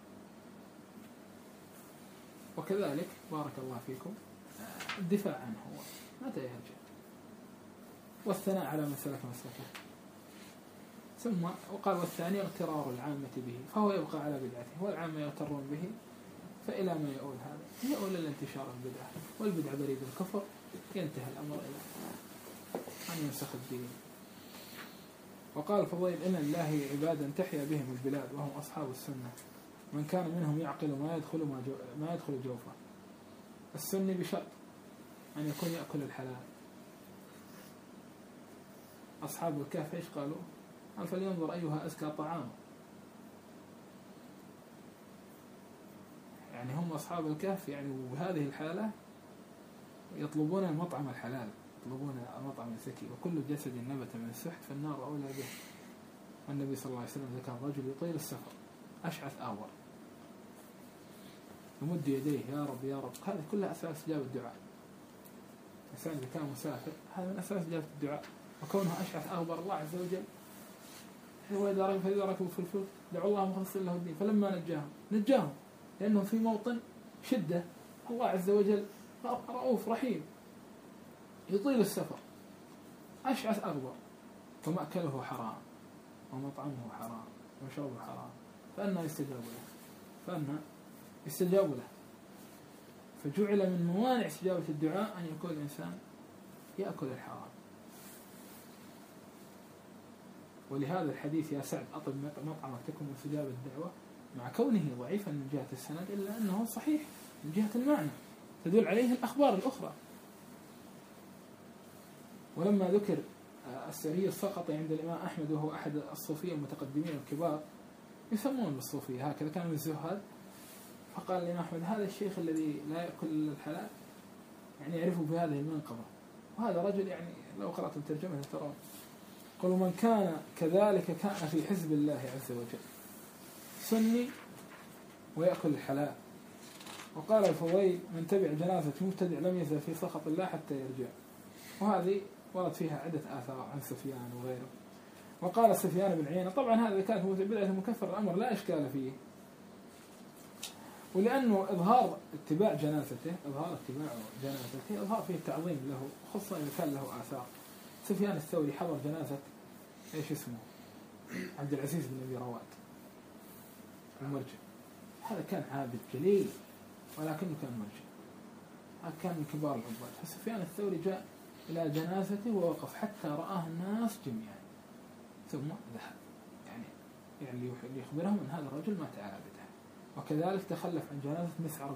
وكذلك بارك الله فيكم الدفاع عنه هو متى يرجع، والثناء على من سلك مسلكه. ثم وقال والثاني اغترار العامة به، فهو يبقى على بدعته والعامة يغترون به، فإلى ما يؤول هذا؟ يؤول إلى انتشار البدعة، والبدعة بريد الكفر، ينتهي الأمر إلى أن ينسخ الدين. وقال الفضيل إن الله عبادا تحيا بهم البلاد وهم أصحاب السنة، من كان منهم يعقل ما يدخل جوفه. السني بشرط أن يكون يأكل الحلال. أصحاب الكهف إيش قالوا؟ قال فلينظر أيها أزكى طعام. يعني هم أصحاب الكهف يعني بهذه الحالة يطلبون المطعم الحلال، يطلبون المطعم الزكي. وكل جسد نبت من السحت فالنار أولى به. والنبي صلى الله عليه وسلم ذكر رجل يطيل السفر أشعث أغبر يمد يديه يا رب يا رب. هذه كلها أساس إجابة الدعاء. الإنسان إذا كان مسافر هذا من أساس إجابة الدعاء. وكونه أشعث أغبر الله عز وجل وإذا ركبوا في الفلك دعوا الله مخلصين له الدين، فلما نجاهم لأنهم في موطن شدة. الله عز وجل رؤوف رحيم يطيل السفر أشعث أغبر، فمأكله حرام ومطعمه حرام ومشربه حرام، فأنا يستجاب له. فجعل من موانع استجابة الدعاء أن يكون الإنسان يأكل الحرام. ولهذا الحديث يا سعد أطب مطعمك تكن مستجاب الدعوة مع كونه ضعيفا من جهة السند إلا أنه صحيح من جهة المعنى تدل عليه الأخبار الأخرى. ولما ذكر السري السقطي عند الإمام أحمد وهو أحد الصوفية المتقدمين الكبار يسمون بالصوفية هكذا كان من الزهاد، فقال الإمام أحمد هذا الشيخ الذي لا يأكل إلا الحلال يعني يعرفه بهذه المنقبة، وهذا رجل يعني لو قرأت الترجمة ترون قل من كان كذلك كان في حزب الله عز وجل سني ويأكل الحلال. وقال الفضيل من تبع جنازة مبتدع لم يزل في سخط الله حتى يرجع، وهذه ورد فيها عدة آثار عن سفيان وغيره. وقال سفيان بن عيينة طبعا هذا كانت بدعة مكفر الأمر لا إشكال فيه، ولأنه إظهار اتباع جنازته إظهار فيه تعظيم له، خصوصا إذا كان له آثار. سفيان الثوري حضر جنازة إيش اسمه عبد العزيز بن أبي رواد المرجع، هذا كان عابد جليل ولكنه كان مرجع، هذا كان من كبار العباد. فسفيان الثوري جاء إلى جنازته ووقف حتى رآه الناس جميعا ثم ذهب، يعني ليخبرهم أن هذا الرجل مات على بدعة. وكذلك تخلف عن جنازة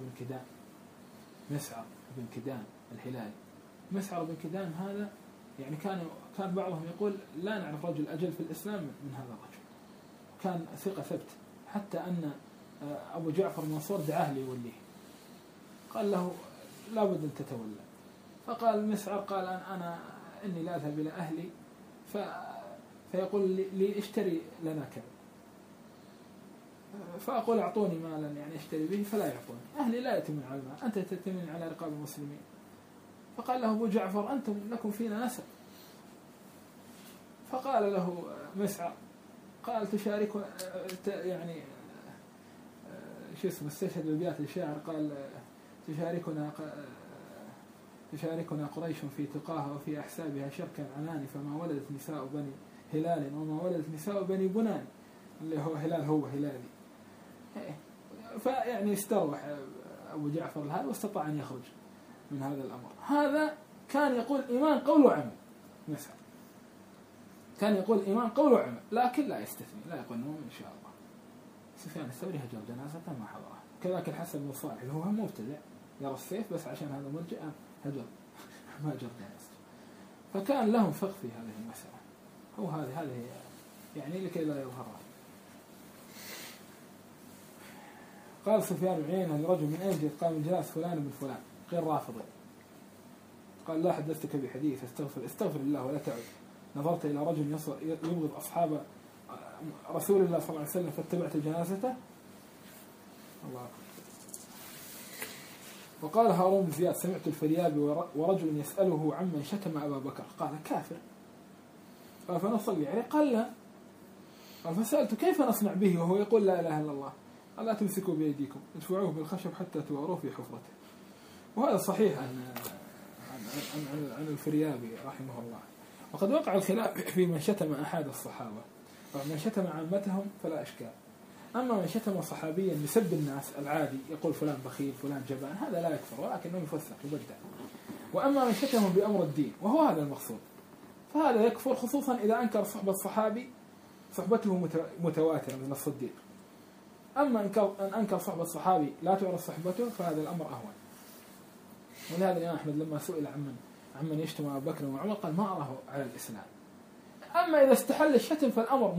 مسعر بن كدام الهلالي. مسعر بن كدام هذا يعني كان بعضهم يقول لا نعرف رجل أجل في الإسلام من هذا الرجل، كان ثقة ثبت، حتى أن أبو جعفر المنصور دعاه ليوليه، قال له لابد أن تتولى، فقال مسعر قال أنا إني لا أذهب إلى أهلي فيقول لي اشتري لنا كذا، فأقول أعطوني مالا يعني اشتري به فلا يعطوني، أهلي لا يتمن على المال، أنت تتمن على رقاب المسلمين. فقال له أبو جعفر أنتم لكم فينا نسب. فقال له مسعر قال تشارك يعني شو اسمه استشهد بأبيات الشاعر قال تشاركنا قريش في تقاها وفي أحسابها شركا عنان، فما ولدت نساء بني هلال وما ولدت نساء بني بنان، اللي هو هلالي. فيعني استروح أبو جعفر هذا واستطاع أن يخرج من هذا الأمر. هذا كان يقول إيمان قول وعمل، مثلا كان يقول إيمان قول وعمل لكن لا يستثني، لا يقول نوم إن شاء الله. سفيان الثوري هجر جنازة ما حضرها. كذلك الحسن بن صالح هو مبتدع يرى السيف بس عشان هذا مرجع هجر ما هجر جنازة، فكان لهم فقه في هذه المسألة. هو هذه يعني لكي لا يظهرها. قال سفيان بن عيينة لرجل من أين جئت؟ قال من جنازة فلان بن فلان غير رافضي. قال لا حدثتك بحديث استغفر الله ولا تعد، نظرت إلى رجل يبغض أصحاب رسول الله صلى الله عليه وسلم فاتبعت جنازته. الله أكبر. وقال هارون بن زياد سمعت الفريابي ورجل يسأله عمن شتم أبا بكر قال كافر، قال فنصلي عليه قال لا، قال فسألت كيف نصنع به وهو يقول لا إله إلا الله، قال لا تمسكوا بيديكم ادفعوه بالخشب حتى توروه في حفرته. وهذا صحيح عن الفريابي رحمه الله. وقد وقع الخلاف في من شتم أحد الصحابة، ومن شتم عامتهم فلا إشكال، أما من شتم صحابيا يسب الناس العادي يقول فلان بخيل فلان جبان هذا لا يكفر ولكنه يفسق يبدع. وأما من شتم بأمر الدين وهو هذا المقصود فهذا يكفر، خصوصا إذا أنكر صحبة الصحابي صحبته متواترة من الصديق. أما أن أنكر صحبة الصحابي لا تعرف صحبته فهذا الأمر أهون. ولهذا الإمام أحمد لما سئل عمن يشتم أبا بكر وعمر قال ما أراه على الإسلام. أما إذا استحل الشتم فالأمر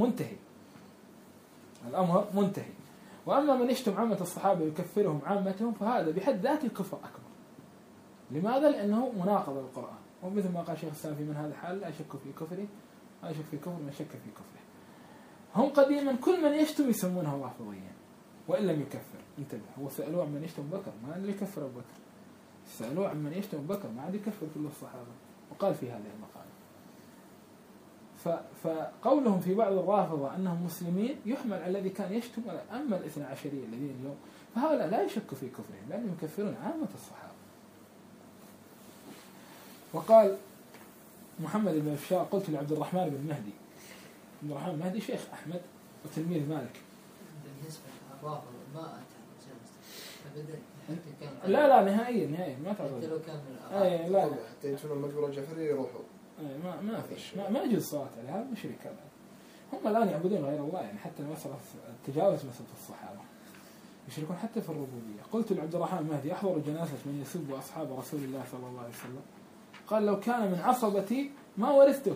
منتهي. وأما من يشتم عامة الصحابة ويكفرهم عامتهم فهذا بحد ذاته الكفر أكبر. لماذا؟ لأنه مناقض للقرآن، ومثل ما قال شيخ الإسلام في من هذا الحال لا يشك في كفره لا يشك في كفر من شك في كفره. هم قديما كل من يشتم يسمونه رافضيا وإن لم يكفر. انتبه، هو سألوه عن من يشتم بكر ما اللي يكفر أبو بكر، سألوه عن من يشتم بكر ما عاد يكفر كل الصحابة، وقال في هذه المقالة. فقولهم في بعض الرافضة أنهم مسلمين يحمل على الذي كان يشتم. أما الاثنى عشرية الذين اليوم فهؤلاء لا يشك في كفرهم لأنهم يكفرون عامة الصحابة. وقال محمد بن بشار قلت لعبد الرحمن بن مهدي، عبد الرحمن بن مهدي شيخ أحمد وتلميذ مالك. بالنسبة للرافضة ما أبدا لا نهائيا ما تعرض. حتى لو كان لا حتى يدفنون المقبرة الجعفرية يروحوا. ما فيش ما يجوز الصلاة على هذا مشرك هذا. هم الآن يعبدون غير الله، يعني حتى مسألة تجاوز مسألة الصحابة، يشركون حتى في الربوبية. قلت لعبد الرحمن المهدي: أحضر جنازة من يسب أصحاب رسول الله صلى الله عليه وسلم؟ قال: لو كان من عصبتي ما ورثته.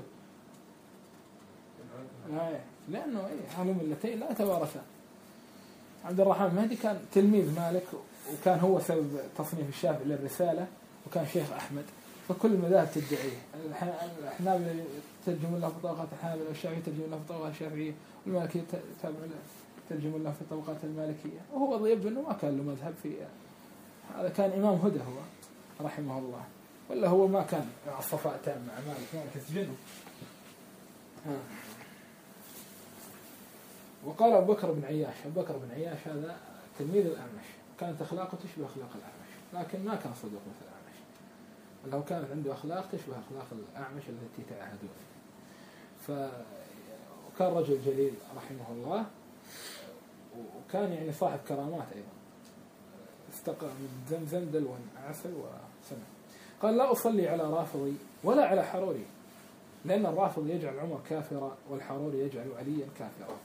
لأنه أهل ملتين لا يتوارثان. عبد الرحمن المهدي كان تلميذ مالك، وكان هو سبب تصنيف الشافعي للرسالة، وكان شيخ أحمد، فكل المذاهب تدعيه. الحنابلة يترجمون له في طبقات الحنابلة، والشافعي يترجمون له في طبقات الشافعية، والمالكية يترجمون له في طبقات المالكية، وهو يبدو أنه ما كان له مذهب في هذا. كان إمام هدى هو رحمه الله، ولا هو ما كان مع الصفاء تام مع مالك سجنه. وقال أبو بكر بن عياش: أبو بكر بن عياش هذا تلميذ الأعمش، كانت أخلاقه تشبه أخلاق الأعمش، لكن ما كان صدوق مثل الأعمش. لو كانت عنده أخلاق تشبه أخلاق الأعمش التي تعاهدون. وكان رجل جليل رحمه الله، وكان يعني صاحب كرامات أيضا، استقى من زمزم دلوا عسل وسمع. قال: لا أصلي على رافضي ولا على حروري، لأن الرافض يجعل عمر كافرا، والحروري يجعل عليا كافرا.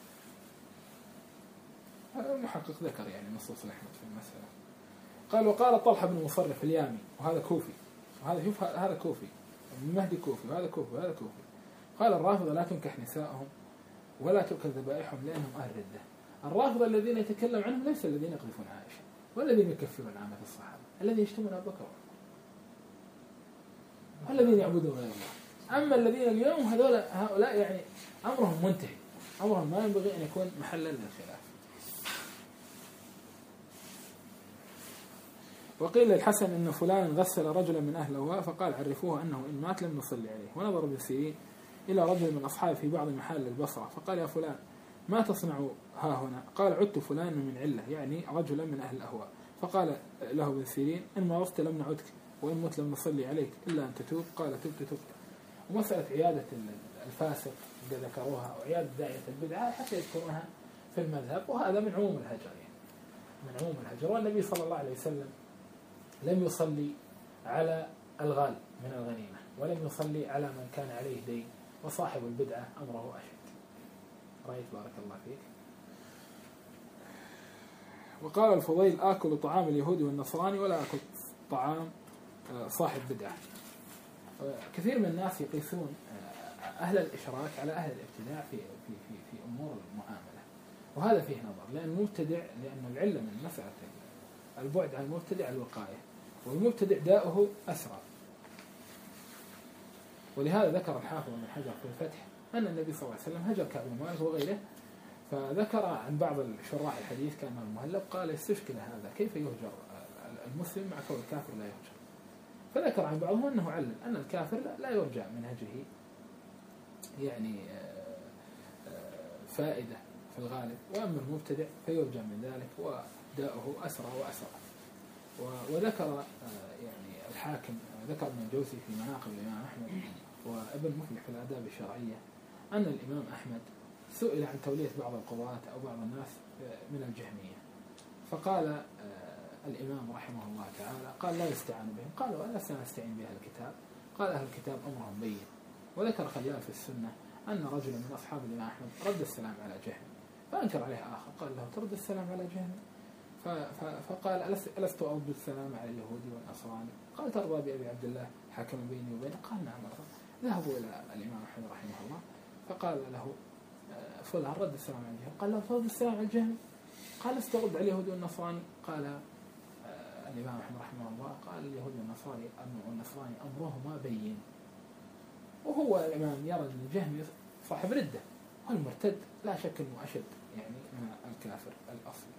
المحقق ذكر يعني نصوص الأحمد في المسألة. قال: وقال طلحة بن مصرف اليامي، وهذا كوفي، وهذا شوف هذا كوفي، المهدي كوفي، وهذا كوفي، وهذا كوفي. قال: الرافضة لا تنكح نسائهم ولا تؤكل ذبائحهم لأنهم أهل ردة. الرافضة الذين يتكلم عنهم ليس الذين يقذفون عائشة، والذين يكفرون عامة الصحابة، الذين يشتمون أبو بكر، والذين يعبدون غير الله. أما الذين اليوم هؤلاء يعني أمرهم منتهي، أمرهم ما ينبغي أن يكون محلا للخلاف. وقيل للحسن إن فلان غسل رجلا من أهل الهواء فقال: عرفوه أنه إن مات لم نصلي عليه. ونظر ابن سيرين إلى رجل من أصحابه في بعض محال البصرة فقال: يا فلان ما تصنع ها هنا؟ قال: عدت فلان من علة، يعني رجلا من أهل الأهواء. فقال له ابن سيرين: إن مرضت لم نعدك، وإن مت لم نصلي عليك إلا أن تتوب. قال: تبت. ومسألة عيادة الفاسق إذا ذكروها، وعيادة داعية البدعة حتى يذكرونها في المذهب، وهذا من عموم الهجر، يعني من عموم الهجر. والنبي صلى الله عليه وسلم لم يصلي على الغال من الغنيمة، ولم يصلي على من كان عليه دين، وصاحب البدعة أمره أشد. رأيت بارك الله فيك. وقال الفضيل: آكل طعام اليهودي والنصراني ولا آكل طعام صاحب بدعة. كثير من الناس يقيسون أهل الإشراك على أهل الابتداع في أمور المعاملة، وهذا فيه نظر، لأن المبتدع، لأن العلة من مسألة البعد عن المبتدع الوقاية، والمبتدع داؤه أسرع. ولهذا ذكر الحافظ بن حجر في الفتح أن النبي صلى الله عليه وسلم هجر كعب بن مالك وغيره، فذكر عن بعض الشراح الحديث كان المهلب قال: استشكل هذا، كيف يهجر المسلم مع كون الكافر لا يهجر؟ فذكر عن بعضهم أنه علل أن الكافر لا يرجع منهجه يعني فائدة في الغالب، وأما المبتدع فيرجع من ذلك وداؤه أسرع وأسرع. وذكر يعني الحاكم، ذكر ابن الجوزي في مناقب الإمام أحمد وابن مفلح في الآداب الشرعية أن الإمام أحمد سئل عن تولية بعض القضاة أو بعض الناس من الجهمية، فقال الإمام رحمه الله تعالى: قال: لا يستعان بهم. قالوا: ألا سنستعين بأهل الكتاب؟ قال: أهل الكتاب أمرهم بين. وذكر خلال في السنة أن رجلا من أصحاب الإمام أحمد رد السلام على جهم، فأنكر عليه آخر قال له: ترد السلام على جهم؟ فقال: ألست أرد السلام على اليهودي والنصراني؟ قال: ترضى بأبي عبد الله حكم بيني وبينك؟ قال: نعم أرضى. ذهبوا إلى الإمام أحمد رحمه الله فقال له فلان رد السلام على الجهم. قال له: ترد السلام على الجهم؟ قال: لست أرد على اليهودي والنصراني. قال الإمام أحمد رحمه الله: قال: اليهودي والنصراني أمرهما بين. وهو الإمام يرى أن الجهم صاحب ردة، والمرتد لا شك أنه أشد يعني من الكافر الأصلي.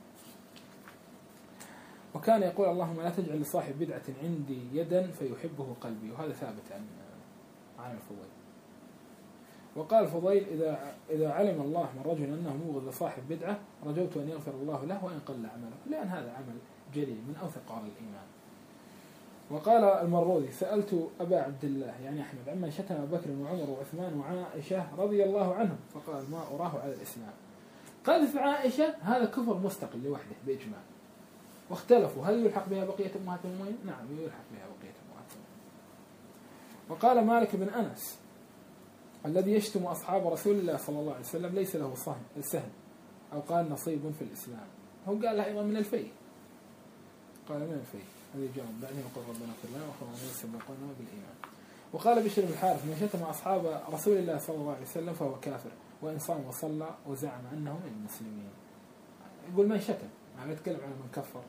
وكان يقول: اللهم لا تجعل لصاحب بدعة عندي يدا فيحبه قلبي. وهذا ثابت عن الفضيل. وقال الفضيل: إذا علم الله من رجل أنه مبغض لصاحب بدعة رجوت أن يغفر الله له وإن قل عمله، لأن هذا عمل جليل من أوثق على الإيمان. وقال المروذي: سألت أبا عبد الله يعني أحمد عمن شتم أبا بكر وعمر وعثمان وعائشة رضي الله عنهم، فقال: ما أراه على الإسلام. قذف عائشة هذا كفر مستقل لوحده بإجماع. واختلفوا هل يلحق بها بقية أمهات المؤمنين؟ نعم، يلحق بها بقية أمهات المؤمنين. وقال مالك بن أنس: الذي يشتم أصحاب رسول الله صلى الله عليه وسلم ليس له سهم أو قال نصيب في الإسلام. هو قال له أيضا من الفيء، قال من الفيء هذه جاء بعدين يقول ربنا اغفر لنا وإخواننا سبقونا بالإيمان. وقال بشر بن الحارث من شتم أصحاب رسول الله صلى الله عليه وسلم فهو كافر وإن صام وصلى وزعم أنه من المسلمين. يقول من شتم، يعني يتكلم عن من كفر.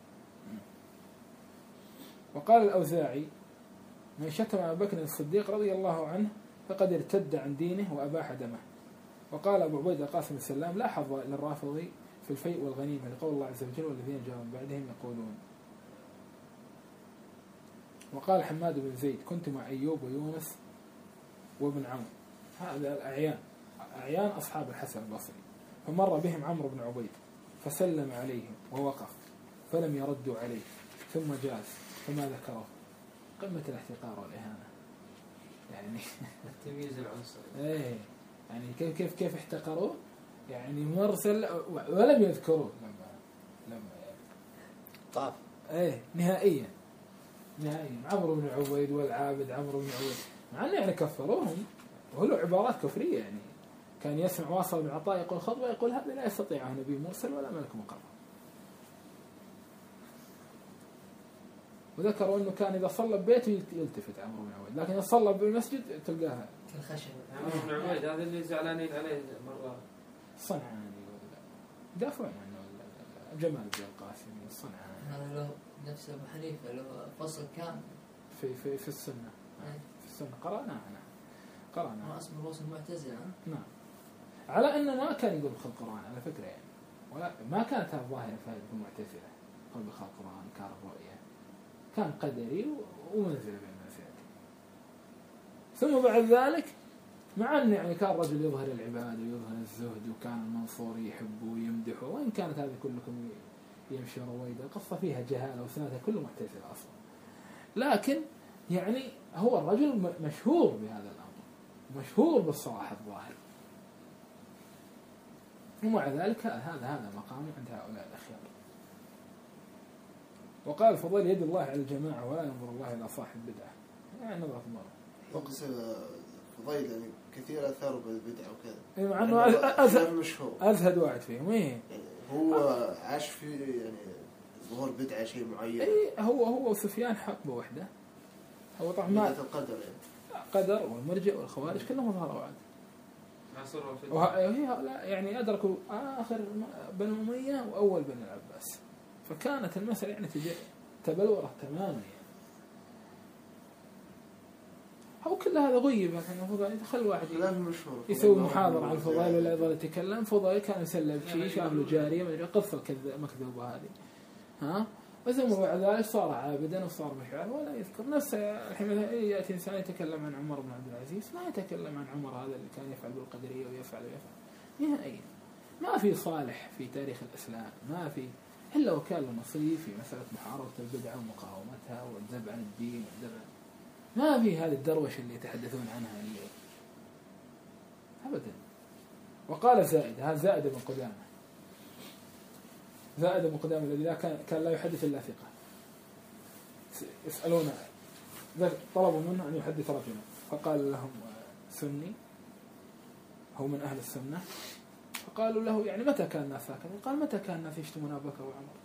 وقال الأوزاعي من شتم أبا بكر الصديق رضي الله عنه فقد ارتد عن دينه وأباح دمه. وقال أبو عبيد القاسم السلام لا حظ للرافضي في الفيء والغنيمة لقول الله عز وجل والذين جاءوا من بعدهم يقولون. وقال حماد بن زيد كنت مع أيوب ويونس وابن عون، هذا أعيان أصحاب الحسن البصري، فمر بهم عمرو بن عبيد فسلم عليهم ووقف فلم يردوا عليه ثم جاز فما ذكره. قمة الاحتقار والإهانة يعني التمييز العنصري. إيه يعني كيف احتقروه، يعني مرسل ولم يذكروه لما طاف إيه نهائيا عمرو بن عبيد والعابد عمرو بن عبيد مع أنه يعني كفروهم وهو له عبارات كفرية. يعني كان يسمع واصل بن عطاء يقول خطبة يقول هذا لا يستطيعه نبي مرسل ولا ملك مقرب. وذكروا أنه كان إذا صلى ببيته يلتفت عمرو بن عبيد، لكن إذا صلى بالمسجد تلقاها كالخشب. عمرو بن عبيد هذا اللي زعلانين عليه مرة صنعاني دافعون عنه جمال بن القاسم الصنعاني. هذا له نفس أبو حنيفة له فصل كامل في السنة. في السنة قرأناها ما اسمه رؤوس المعتزلة. نعم. على أنه ما كان يقول بخلق القرآن على فكرة يعني، ولا ما كانت هذه الظاهرة في هذه المعتزلة قول بخلق القرآن كان الرؤية، كان قدري ومنزل بين منزلته. ثم بعد ذلك مع أن يعني كان رجل يظهر العبادة ويظهر الزهد وكان المنصور يحبه ويمدحه، وإن كانت هذه كلكم يمشي رويدا قصة فيها جهالة وسنتها كله معتزلة أصلا، لكن يعني هو الرجل مشهور بهذا الأمر، مشهور بالصلاح الظاهر، ومع ذلك هذا مقام عند هؤلاء الأخيار. وقال الفضيل يد الله على الجماعة ولا ينظر الله إلى صاحب بدعة، يعني نظرة مرة وقص فضيل يعني كثير أثاره بالبدعة وكذا، مع أنه مشهور أزهد واحد فيهم. يعني هو عاش في يعني ظهور بدعة شيء معين. هو وسفيان حقبة وحدة. هو طبعا ما القدر يعني قدر والمرجع والخوارج كلهم ظهروا عاد. وهي يعني أدركوا آخر بنو أمية وأول بني العباس، فكانت المسألة يعني تبلورة تماما يعني. أو كل هذا غيب يعني فضائل خل واحد يسوي محاضرة عن الفضائل ولا يظل يتكلم. فضائل كان يسلم شيء شاف له جارية من قصة مكذوبة هذه وثم بعد ذلك صار عابدا وصار مشاعر ولا يذكر نفسه. الحين يأتي إنسان يتكلم عن عمر بن عبد العزيز ما يتكلم عن عمر هذا اللي كان يفعل بالقدرية ويفعل نهائيا. ما في صالح في تاريخ الإسلام، ما في إلا وكان له نصيب في مسألة محاربة البدعة ومقاومتها والذب عن الدين والذب، ما في هذه الدروشة اللي يتحدثون عنها اليوم أبدا. وقال زائد، هذا زائد بن قدامة الذي كان لا يحدث إلا ثقة. يسألونه طلبوا منه أن يحدث رجلا فقال لهم سني هو من أهل السنة، فقالوا له يعني متى كان الناس هكذا؟ قال متى كان الناس يشتمون أبا بكر وعمر؟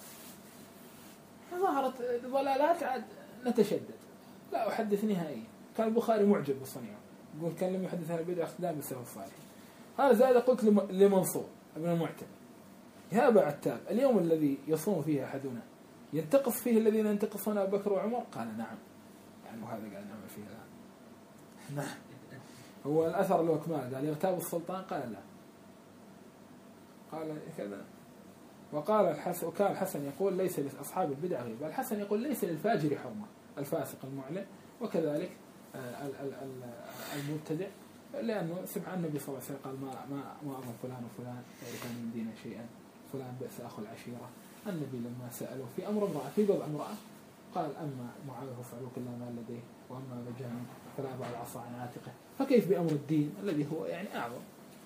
ظهرت ضلالات عاد نتشدد لا أحدث نهائيا. كان البخاري معجب بالصنيع، يقول كان لم يحدث عن البدع أقدام بالسلف الصالح. هذا زاد قلت لمنصور ابن المعتمد يا أبا عتاب اليوم الذي يصوم فيه أحدنا ينتقص فيه الذين ينتقصون أبا بكر وعمر؟ قال نعم. يعني وهذا قال نعمل فيه الآن. نعم. هو الأثر له كمال قال يغتاب السلطان؟ قال لا. قال كذا. وقال الحسن، وكان الحسن يقول ليس لأصحاب البدع غيبة. الحسن يقول ليس للفاجر حرمة، الفاسق المعلن، وكذلك المبتدع، لأنه سبحان النبي صلى الله عليه وسلم قال ما أظن فلان وفلان يعرفان من دين شيئا، فلان بئس أخو العشيرة. النبي لما سأله في أمر امرأة في بضع امرأة قال أما معاوية فعلوا كل ما لديه وأما مجان فلا أبع العصا عن عاتقه، فكيف بأمر الدين الذي هو يعني أعظم.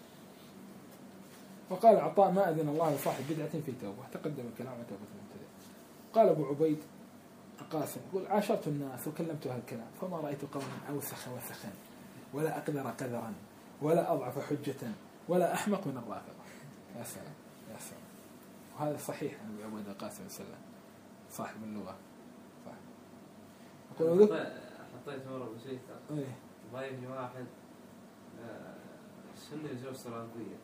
وقال عطاء ما أذن الله لصاحب بدعة في توبة، تقدم الكلام عن توبة المبتدع. قال أبو عبيد القاسم يقول عاشرت الناس وكلمت أهل الكلام فما رأيت قوما أوسخ وسخا ولا أقدر قدرا ولا أضعف حجة ولا أحمق من الرافضة. يا سلام يا سلام. وهذا صحيح عن أبي عبيدة القاسم السلام صاحب اللغة. صح. حطيت مرة بسيطة ضايفني واحد سنة زوج صرافية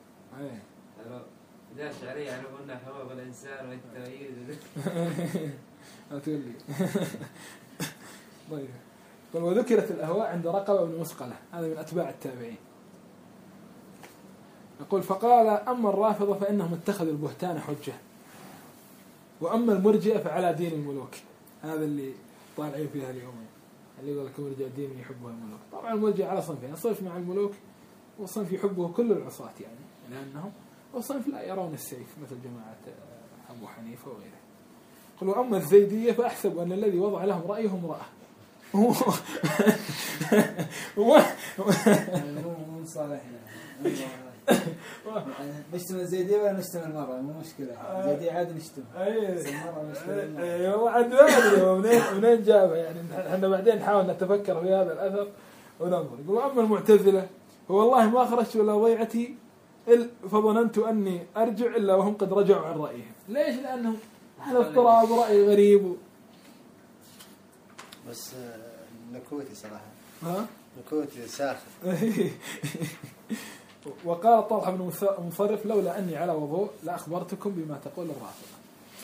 جاء شعرية يعني قلنا حباب الإنسان والتغيير أتقول لي طيب. وذكرت الأهواء عند رقبة بن مسقلة هذا من أتباع التابعين. يقول فقال أما الرافضة فإنهم اتخذوا البهتان حجة وأما المرجئة فعلى دين الملوك. هذا اللي طالعين فيها اليوم اللي يقول لك مرجئ الدين يحبه الملوك. طبعا المرجئ على صنفين صنف مع الملوك وصنف يحبه كل العصاة يعني لأنهم وصنف لا يرون السيف مثل جماعة أبو حنيفة وغيره. قالوا أما الزيدية فأحسب أن الذي وضع لهم رأيهم رأى مو صالحنا نشتم الزيدية ولا نشتم المرأة مو مشكلة. زيدية عاد نشتم أيوة عاد منين جابها يعني احنا بعدين نحاول نتفكر في هذا الأثر وننظر. يقول أما المعتزلة والله ما خرجت ولا ضيعتي فظننت أني أرجع إلا وهم قد رجعوا عن رأيهم. ليش؟ لأنهم هذا اضطراب رأي غريب بس نكوتي صراحة ها نكوتي ساخر. وقال طلحة بن مصرف لولا أني على وضوء لأخبرتكم بما تقول الرافضة.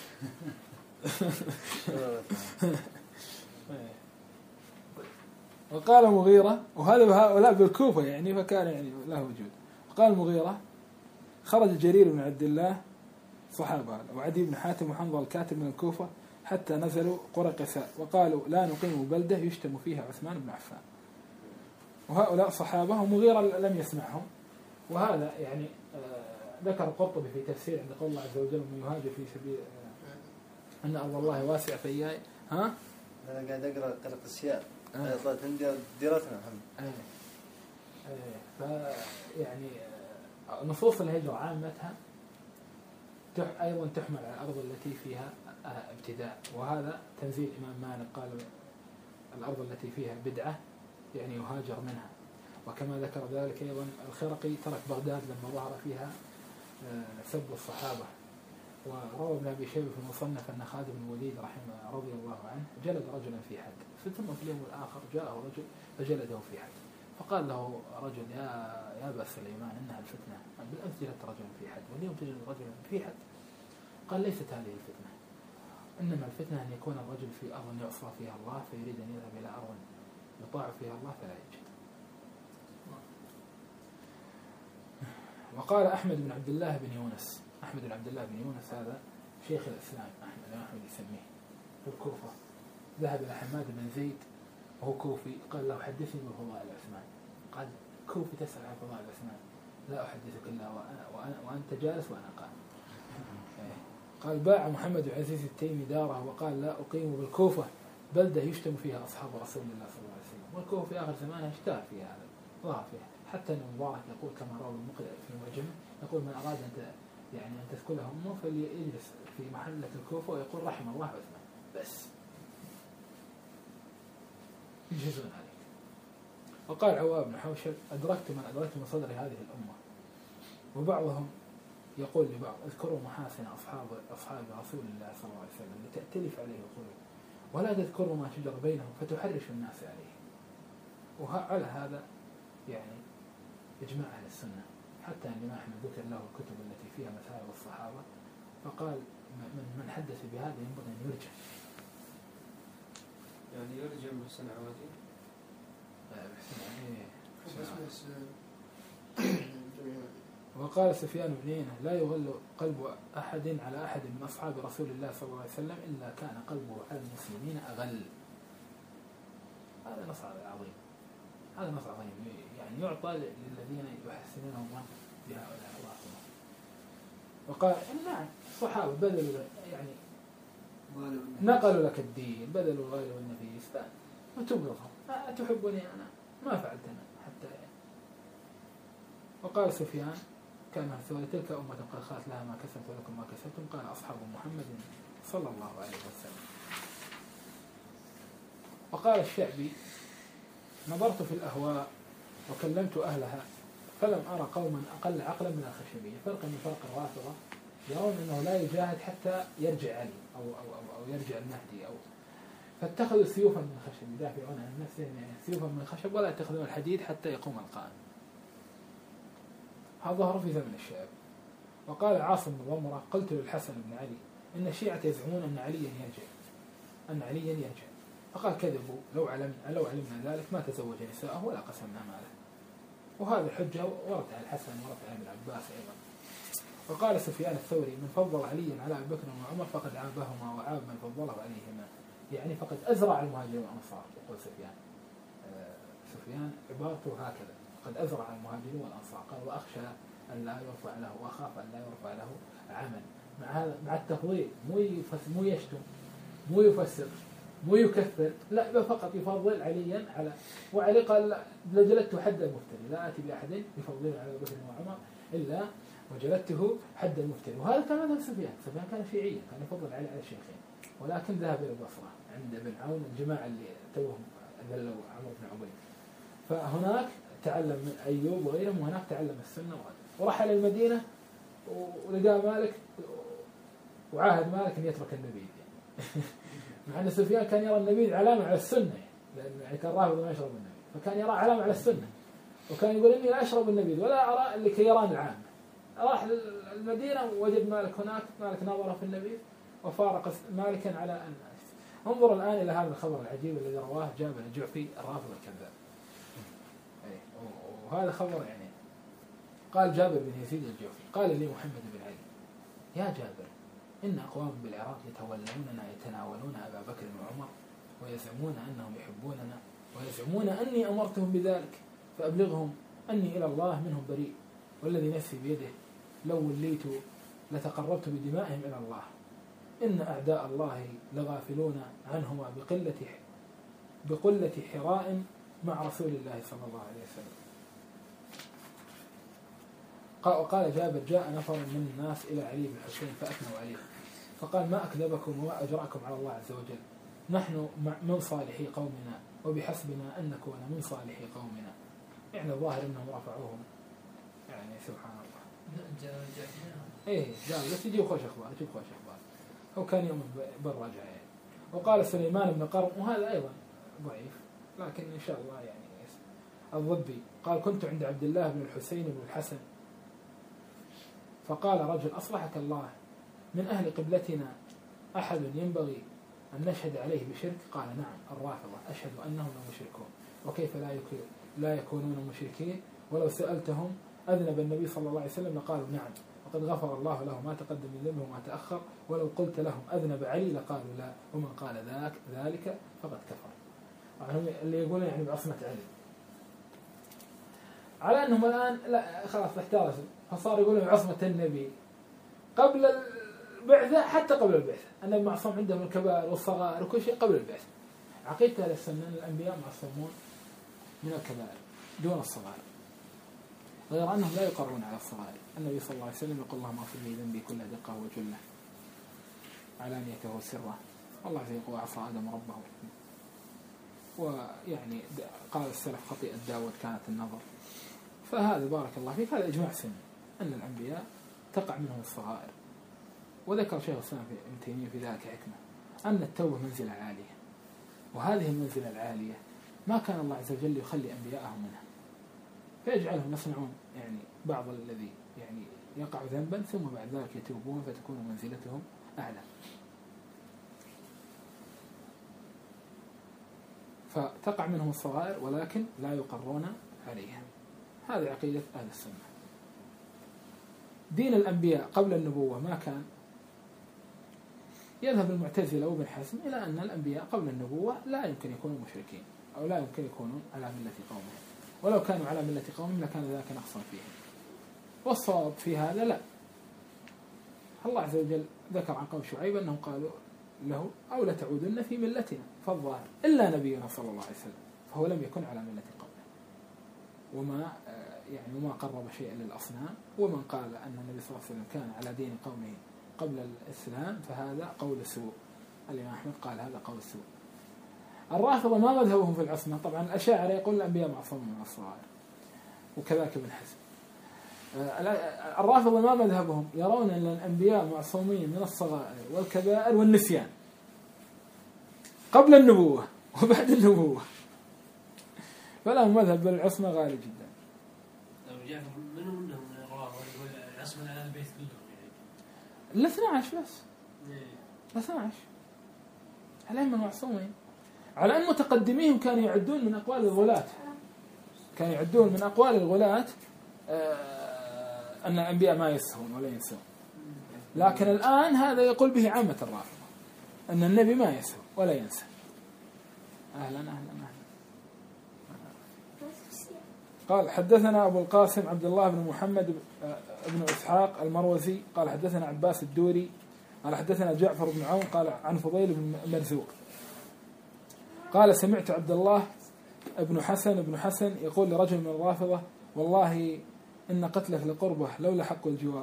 وقال مغيرة وهذا هؤلاء بالكوفة يعني فكان يعني له وجود. وقال مغيرة خرج جرير بن عبد الله صحابة وعدي بن حاتم وحنظل الكاتب من الكوفة حتى نزلوا قرى قساء وقالوا لا نقيم بلدة يشتم فيها عثمان بن عفان. وهؤلاء صحابة ومغيرة لم يسمعهم. وهذا يعني ذكر القرطبي في تفسير عند قول الله عز وجل من يهاجر في سبيل أن أرض الله واسعة فإياي. ها أنا قاعد أقرأ قرق السياق طلعت عندي ديرتنا محمد. فيعني نصوص الهجرة عامتها أيضا تحمل على الأرض التي فيها ابتداء. وهذا تنزيل الإمام مالك قال الأرض التي فيها بدعة يعني يهاجر منها. وكما ذكر ذلك أيضا الخرقي ترك بغداد لما ظهر فيها سب الصحابة. وروى ابن أبي شيبة في المصنف أن خالد بن الوليد رحمه رضي الله عنه جلد رجلا في حد ثم في اليوم الآخر جاءه رجل فجلده في حد فقال له رجل يا أبا سليمان إنها الفتنة بالأمس جلدت رجلا في حد واليوم تجلد رجلا في حد. قال ليست هذه الفتنة إنما الفتنة أن يكون الرجل في أرض يعصى فيها الله فيريد أن يذهب إلى أرض يطاع فيها الله فلا يجد. وقال أحمد بن عبد الله بن يونس أحمد بن عبد الله بن يونس هذا شيخ الإسلام أحمد يسميه في الكوفة ذهب إلى حماد بن زيد وهو كوفي قال له حدثني بفضائل عثمان. قال كوفي تسأل عن فضائل عثمان لا أحدثك إلا وأنت جالس وأنا قائم. قال باع محمد بن عزيز التيمي داره وقال لا أقيم بالكوفة بلدة يشتم فيها أصحاب رسول الله صلى الله عليه وسلم. والكوفة في آخر زمانها اشتهر فيها هذا ظهر فيها حتى أن مبارك يقول كما روى المقرئ في معجمه يقول من أراد أن تذكره أمه فليجلس في محلة الكوفة ويقول رحم الله عثمان بس يجهزون عليك. وقال عواب بن حوشب أدركت من صدر هذه الأمة وبعضهم يقول لبعض اذكروا محاسن أصحاب رسول الله صلى الله عليه وسلم لتأتلف عليه القلوب ولا تذكروا ما شجر بينهم فتحرش الناس عليه. وعلى هذا يعني إجماع أهل السنة حتى أن أحمد ذكر له الكتب التي فيها مسائل الصحابة فقال من حدث بهذا ينبغي أن يرجع. يعني يرجع بحسن عواتي وقال سفيان بن عيينة لا يغل قلب أحد على أحد من أصحاب رسول الله صلى الله عليه وسلم إلا كان قلبه على المسلمين أغل. هذا نص عظيم هذا نص عظيم يعني يعطى للذين يحسنون الله بهؤلاء الرافضة. وقال نعم الصحابة بذلوا يعني نقلوا لك الدين بذلوا الغالي والنفيس وتبغضهم أتحبني أنا ما فعلت أنا حتى يعني. وقال سفيان كما سوى تلك أمة قد خلت لها ما كسبت ولكم ما كسبتم قال أصحاب محمد صلى الله عليه وسلم. وقال الشعبي نظرت في الأهواء وكلمت أهلها فلم أرى قوما أقل عقلا من الخشبية. فرق من فرق الرافضة يرون أنه لا يجاهد حتى يرجع علي أو يرجع المهدي فاتخذوا سيوفا من خشب يدافعون عن نفسهم، يعني سيوفا من خشب ولا يتخذون الحديد حتى يقوم القائم. هذا ظهر في زمن الشعب. وقال عاصم بن ضمرة قلت للحسن بن علي إن الشيعة يزعمون أن عليا يرجع فقال كذبوا، لو علمنا ذلك ما تزوج نساءه ولا قسمنا ماله. وهذه الحجة وردت على الحسن وردت على ابن عباس أيضا. وقال سفيان الثوري من فضل عليا على أبي بكر وعمر فقد عابهما وعاب من فضله عليهما، يعني فقد أزرع المهاجرين والأنصار. يقول سفيان عبارته هكذا قد أزرع المهاجرين والأنصار. قال وأخشى أن لا يرفع له وأخاف أن لا يرفع له عمل. مع التفضيل مو يشتم مو يفسر مو يكفر، لا فقط يفضل عليا على. وعلي قال لجلدت حد المفتري لا آتي بأحد يفضل على أبي بكر وعمر إلا وجلدته حد المفتري. وهذا كان مذهب سفيان كان شيعيا، كان يفضل علي على الشيخين، ولكن ذهب إلى البصرة عند ابن عون الجماعة اللي توهم ذلوا عمرو بن عبيد. فهناك تعلم من أيوب وغيرهم، وهناك تعلم السنة ورحل المدينة ولقى مالك وعاهد مالك أن يترك النبيذ مع أن سفيان كان يرى النبيذ علامة على السنة، لأن كان رافض ما يشرب النبيذ، فكان يرى علامة على السنة، وكان يقول إني لا أشرب النبيذ ولا أرى لكيران العامة. راح المدينة ووجد مالك هناك، مالك نظر في النبيذ وفارق مالكا على أن. انظر الآن إلى هذا الخبر العجيب الذي رواه جابر الجعفي الرافض الكذاب. وهذا خبر يعني قال جابر بن يزيد الجعفي قال لي محمد بن علي يا جابر إن أقوام بالعراق يتناولون أبا بكر وعمر ويزعمون أنهم يحبوننا ويزعمون أني أمرتهم بذلك، فأبلغهم أني إلى الله منهم بريء، والذي نفسي بيده لو وليت لتقربت بدمائهم إلى الله، إن أعداء الله لغافلون عنهما بقلة حراء مع رسول الله صلى الله عليه وسلم. وقال جابر جاء نفر من الناس إلى علي بن الحسين فأثنوا عليه فقال ما أكذبكم وما أجرأكم على الله عز وجل، نحن من صالحي قومنا وبحسبنا أن نكون من صالحي قومنا. يعني الظاهر أنهم رفعوهم، يعني سبحان الله. جاء بس يجيب خوش أخبار هو كان يؤمن بالرجعة يعني. وقال سليمان بن قرن وهذا أيضا ضعيف لكن إن شاء الله يعني الضبي قال كنت عند عبد الله بن الحسين بن الحسن فقال رجل أصلحك الله من أهل قبلتنا أحد ينبغي أن نشهد عليه بشرك؟ قال نعم الرافضة أشهد أنهم مشركون، وكيف لا يكونون مشركين ولو سألتهم أذنب النبي صلى الله عليه وسلم لقالوا نعم وقد غفر الله له ما تقدم من ذنبه وما تأخر، ولو قلت لهم أذنب علي لقالوا لا، ومن قال ذلك فقد كفر. يعني اللي يقولون يعني بعصمة علي على أنهم الآن لا خلاص احترسوا فصار يقولون بعصمة النبي قبل البعثة، حتى قبل البعثة النبي معصوم عندهم الكبائر والصغائر وكل شيء قبل البعثة. عقيدة أهل السنة الأنبياء معصومون من الكبائر دون الصغائر، غير أنهم لا يقرون على الصغائر. النبي صلى الله عليه وسلم يقول اللهم اغفر لي ذنبي كله دقه وجله علانيته وسره، والله يقول عصى آدم ربه. ويعني قال السلف خطيئة داود كانت النظر. فهذا بارك الله فيك هذا إجماع سنة أن الأنبياء تقع منهم الصغائر. وذكر شيخ الإسلام ابن تيمية في ذلك حكمة أن التوبة منزلة عالية، وهذه المنزلة العالية ما كان الله عز وجل يخلي أنبياءهم منها فيجعلهم يصنعون يعني بعض الذي يعني يقع ذنبا ثم بعد ذلك يتوبون فتكون منزلتهم أعلى. فتقع منهم الصغائر ولكن لا يقرون عليها. هذه عقيدة أهل السنة. دين الأنبياء قبل النبوة ما كان. يذهب المعتزلة وابن حزم إلى أن الأنبياء قبل النبوة لا يمكن يكونوا مشركين أو لا يمكن يكونوا على ملة قومهم، ولو كانوا على ملة قومهم لكان ذلك نقصا فيهم. والصواب في هذا لا. الله عز وجل ذكر عن قوم شعيب أنهم قالوا له أو لتعودن في ملتنا، فالظاهر إلا نبينا صلى الله عليه وسلم فهو لم يكن على ملة قومه وما قرب شيئا للأصنام. ومن قال أن النبي صلى الله عليه وسلم كان على دين قومه قبل الإسلام فهذا قول سوء. الإمام أحمد قال هذا قول سوء. الرافضة ما مذهبهم في العصمة؟ طبعا الأشاعرة يقول الأنبياء معصومون من الصغائر، وكذلك ابن حزم. الرافضة ما مذهبهم؟ يرون أن الأنبياء معصومين من الصغائر والكبائر والنسيان قبل النبوة وبعد النبوة، فلهم مذهب بالعصمة غالي جدا. لو جاء منهم من الرافضة العصمة على البيت كلهم ال 12 بس، ال 12 الأئمة معصومين، على أن متقدميهم كانوا يعدون من أقوال الغلاة، كانوا يعدون من أقوال الغلاة أن الأنبياء ما يسهون ولا ينسون. لكن الآن هذا يقول به عامة الرافضة أن النبي ما يسهو ولا ينسى. أهلا أهلا أهلا. قال حدثنا أبو القاسم عبد الله بن محمد بن إسحاق المروزي قال حدثنا عباس الدوري قال حدثنا جعفر بن عون قال عن فضيل بن مرزوق قال سمعت عبد الله بن حسن يقول لرجل من الرافضة والله إن قتلك لقربه لولا حق الجوار.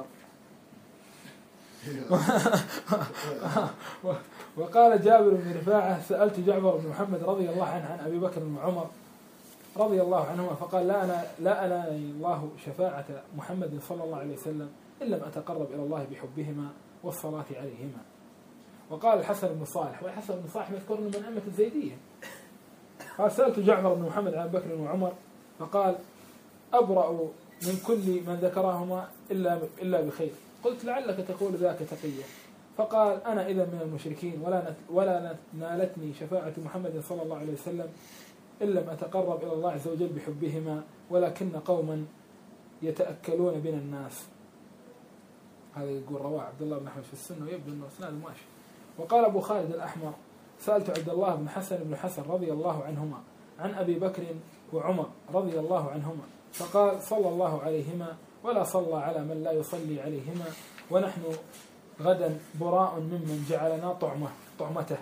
وقال جابر بن رفاعة سألت جعفر بن محمد رضي الله عنه عن أبي بكر وعمر رضي الله عنهما فقال لا أنا الله شفاعة محمد صلى الله عليه وسلم إن لم أتقرب إلى الله بحبهما والصلاة عليهما. وقال الحسن بن صالح، والحسن بن صالح مذكور من أئمة الزيدية، قال سألت جعفر بن محمد عن أبي بكر وعمر فقال أبرأ من كل من ذكرهما إلا بخير. قلت لعلك تقول ذاك تقيا، فقال أنا إذا من المشركين ولا نالتني شفاعة محمد صلى الله عليه وسلم إن لم أتقرب إلى الله عز وجل بحبهما ولكن قوما يتأكلون بنا الناس. هذا يقول رواه عبد الله بن أحمد في السنة ويبدو أنه إسناد ماشي. وقال أبو خالد الأحمر سألت عبد الله بن حسن رضي الله عنهما عن أبي بكر وعمر رضي الله عنهما فقال صلى الله عليهما ولا صلى على من لا يصلي عليهما ونحن غدا براء ممن جعلنا طعمته.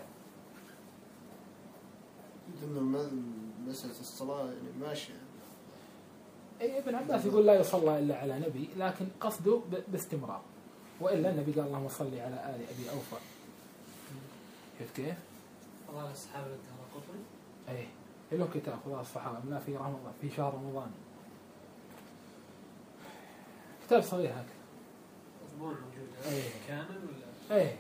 مسألة الصلاة يعني ماشية. ابن عباس يقول لا يصلى إلا على نبي، لكن قصده باستمرار، وإلا النبي قال اللهم صل على آل أبي أوفى. شفت كيف؟ فضائل الصحابة الدهر قطري. أيه له كتاب فضائل الصحابة لا في رمضان في شهر رمضان، كتاب صغير هكذا. مضمون موجود. أيه. كامل ولا؟ أيه.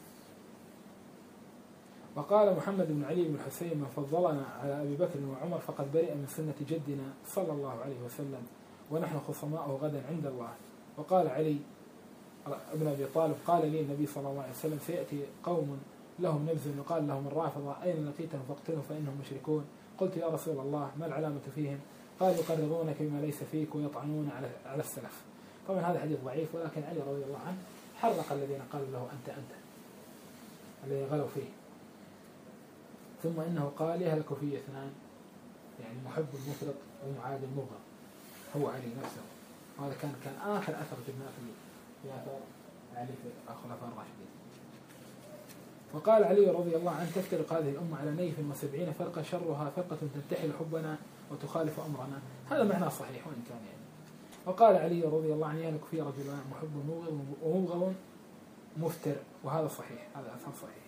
وقال محمد بن علي بن الحسين من فضلنا على أبي بكر وعمر فقد برئ من سنة جدنا صلى الله عليه وسلم ونحن خصماؤه غدا عند الله. وقال علي ابن أبي طالب قال لي النبي صلى الله عليه وسلم سيأتي قوم لهم نبذ يقال لهم الرافضة أين لقيتهم فاقتلهم فإنهم مشركون. قلت يا رسول الله ما العلامة فيهم؟ قال يقررونك بما ليس فيك ويطعنون على السلف. طبعا هذا حديث ضعيف، ولكن علي رضي الله عنه حرق الذين قالوا له أنت الذي غلوا فيه. ثم إنه قال يهلك فيه اثنان، يعني محب المفرط ومعاد المبغض، هو علي نفسه. هذا كان آخر أثر جبناه في آثار علي في الخلفاء الراشدين. وقال علي رضي الله عنه تفترق هذه الأمة على 170 فرقة شرها فرقة تنتحل حبنا وتخالف أمرنا. هذا معناه صحيح وإن كان يعني. وقال علي رضي الله عنه يهلك فيه رجلان محب ومبغض مفتر، وهذا صحيح، هذا أثر صحيح.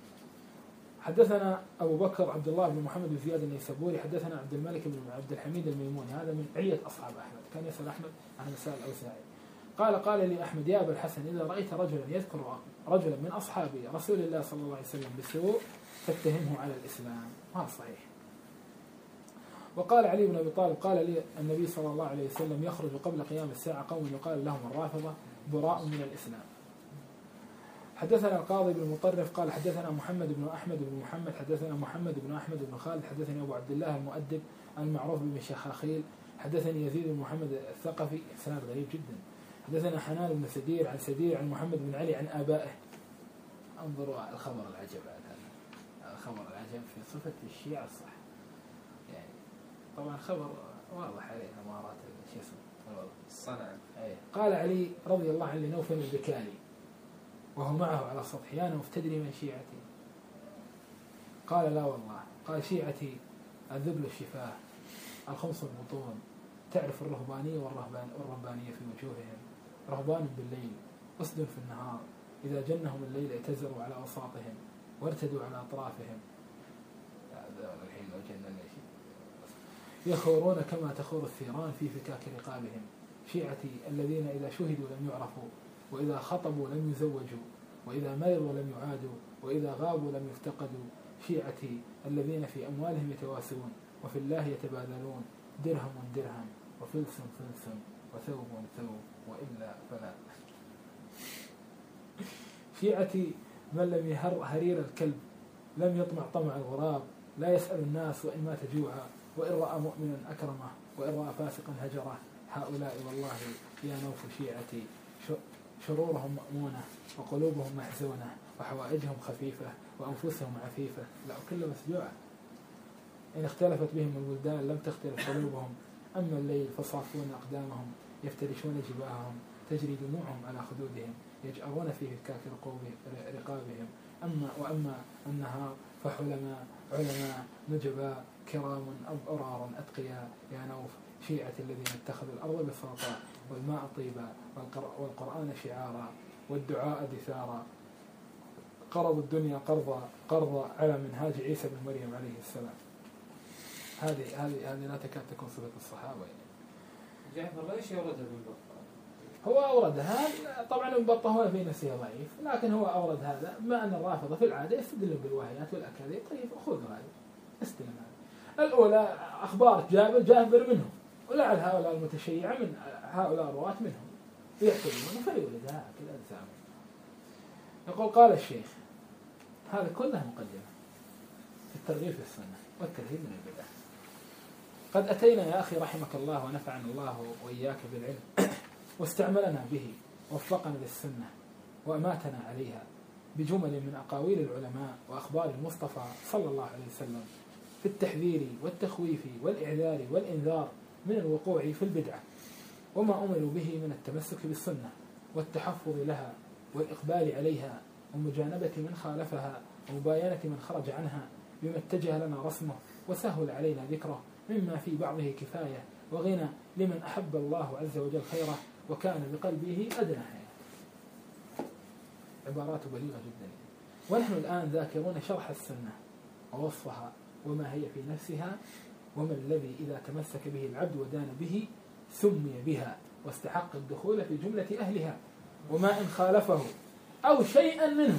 حدثنا أبو بكر عبد الله بن محمد بن زياد النيسابوري حدثنا عبد الملك بن عبد الحميد الميموني، هذا من علية أصحاب أحمد، كان يسأل أحمد عن مسائل الأوزاعي. قال لي أحمد يا أبا الحسن إذا رأيت رجلا يذكر رجلا من أصحاب رسول الله صلى الله عليه وسلم بسوء فاتهمه على الإسلام. هذا صحيح. وقال علي بن أبي طالب قال لي النبي صلى الله عليه وسلم يخرج قبل قيام الساعة قوم يقال لهم الرافضة براء من الإسلام. حدثنا القاضي بن مطرف قال حدثنا محمد بن أحمد بن محمد حدثنا محمد بن أحمد بن خالد حدثني أبو عبد الله المؤدب المعروف بن شخاخيل حدثني يزيد بن محمد الثقفي إسناد غريب جدا. حدثنا حنان بن سدير عن سدير عن محمد بن علي عن آبائه. انظروا الخبر العجب هذا، الخبر العجب في صفة الشيعة الصح، يعني طبعا خبر واضح عليه أمارات شو اسمه الصنع. قال علي رضي الله عنه لنوفل البكالي وهو معه على السطح يا نوف تدري من شيعتي؟ قال لا والله. قال شيعتي الذبل الشفاه الخمس البطون تعرف الرهبانية والرهبانية في وجوههم، رهبان بالليل أسد في النهار إذا جنهم الليل اعتزروا على أوساطهم وارتدوا على أطرافهم. الحين لو جنن يخورون كما تخور الثيران في فكاك رقابهم. شيعتي الذين إذا شهدوا لم يعرفوا، وإذا خطبوا لم يزوجوا، وإذا مرضوا لم يعادوا، وإذا غابوا لم يفتقدوا. شيعتي الذين في أموالهم يتواسون، وفي الله يتبادلون، درهم درهم وفلس فلس وثوب ثوب وإلا فلا. شيعتي من لم يهر هرير الكلب، لم يطمع طمع الغراب، لا يسأل الناس وإن مات جوعا، وإن رأى مؤمنا أكرمه، وإن رأى فاسقا هجره. هؤلاء والله يا نوف شيعتي شرورهم مأمونة، وقلوبهم محزونة، وحوائجهم خفيفة، وأنفسهم عفيفة. لا كل مسجوعة. إن اختلفت بهم البلدان لم تختلف قلوبهم. أما الليل فصافون أقدامهم، يفترشون جباههم، تجري دموعهم على خدودهم، يجأرون في فكاك رقابهم. وأما النهار فحلماء علماء نجباء كرام أبرار أتقياء. يا نوف شيعة الذين اتخذوا الأرض بساطا، والماء طيبا، والقرآن شعارا، والدعاء دثارا. قرضوا الدنيا قرضا على منهاج عيسى بن مريم عليه السلام. هذه لا تكاد تكون صفة الصحابة. جعفر ليش يوردها من بطة؟ هو أوردها طبعا ابن بطة هو في نفسه ضعيف، لكن هو أورد هذا بما أن الرافضة في العادة يستدلون بالوهيات والأكاذيب. طيب خذ هذا استلم هذا. الأولى أخبار جابر منهم، ولعل هؤلاء المتشيعة من هؤلاء الرواة منهم يحتملون فيولدها كذا أجسام. يقول قال الشيخ هذا كله مقدمة في الترغيب في السنة والترهيب من البدع. قد أتينا يا أخي رحمك الله ونفعنا الله وإياك بالعلم، واستعملنا به، ووفقنا للسنة وأماتنا عليها، بجمل من أقاويل العلماء وأخبار المصطفى صلى الله عليه وسلم في التحذير والتخويف والإعذار والإنذار من الوقوع في البدعة، وما أمروا به من التمسك بالسنة والتحفظ لها والإقبال عليها، ومجانبة من خالفها، ومباينة من خرج عنها، بما اتجه لنا رسمه وسهل علينا ذكره، مما في بعضه كفاية وغنى لمن أحب الله عز وجل خيره وكان بقلبه أدنى حياة. عبارات بليغة جدا. ونحن الآن ذاكرون شرح السنة ووصفها وما هي في نفسها، وما الذي إذا تمسك به العبد ودان به سمي بها واستحق الدخول في جملة أهلها، وما إن خالفه أو شيئا منه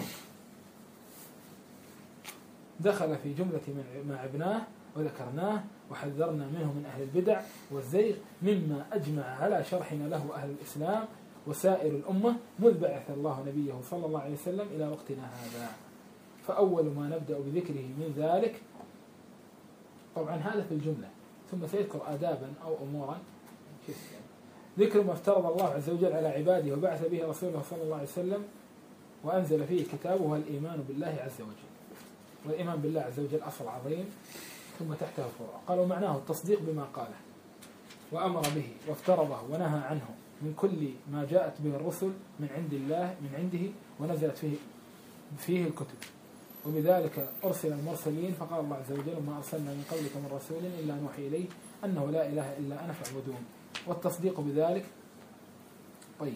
دخل في جملة ما عبناه وذكرناه وحذرنا منه من أهل البدع والزيغ، مما أجمع على شرحنا له أهل الإسلام وسائر الأمة منذ بعث الله نبيه صلى الله عليه وسلم إلى وقتنا هذا. فأول ما نبدأ بذكره من ذلك، طبعا هذا في الجملة، ثم سيذكر آدابا أو أمورا، ذكر ما افترض الله عز وجل على عباده وبعث به رسوله صلى الله عليه وسلم وأنزل فيه كتابه، والإيمان بالله عز وجل. والإيمان بالله عز وجل أصل عظيم، ثم تحته فروع. قالوا معناه التصديق بما قاله وأمر به وافترضه ونهى عنه من كل ما جاءت به الرسل من عند الله من عنده ونزلت فيه الكتب، وبذلك أرسل المرسلين. فقال الله عز وجل ما أرسلنا من قبلك من رسول إلا نوحي إليه أنه لا إله إلا أنا فاعبدون. والتصديق بذلك. طيب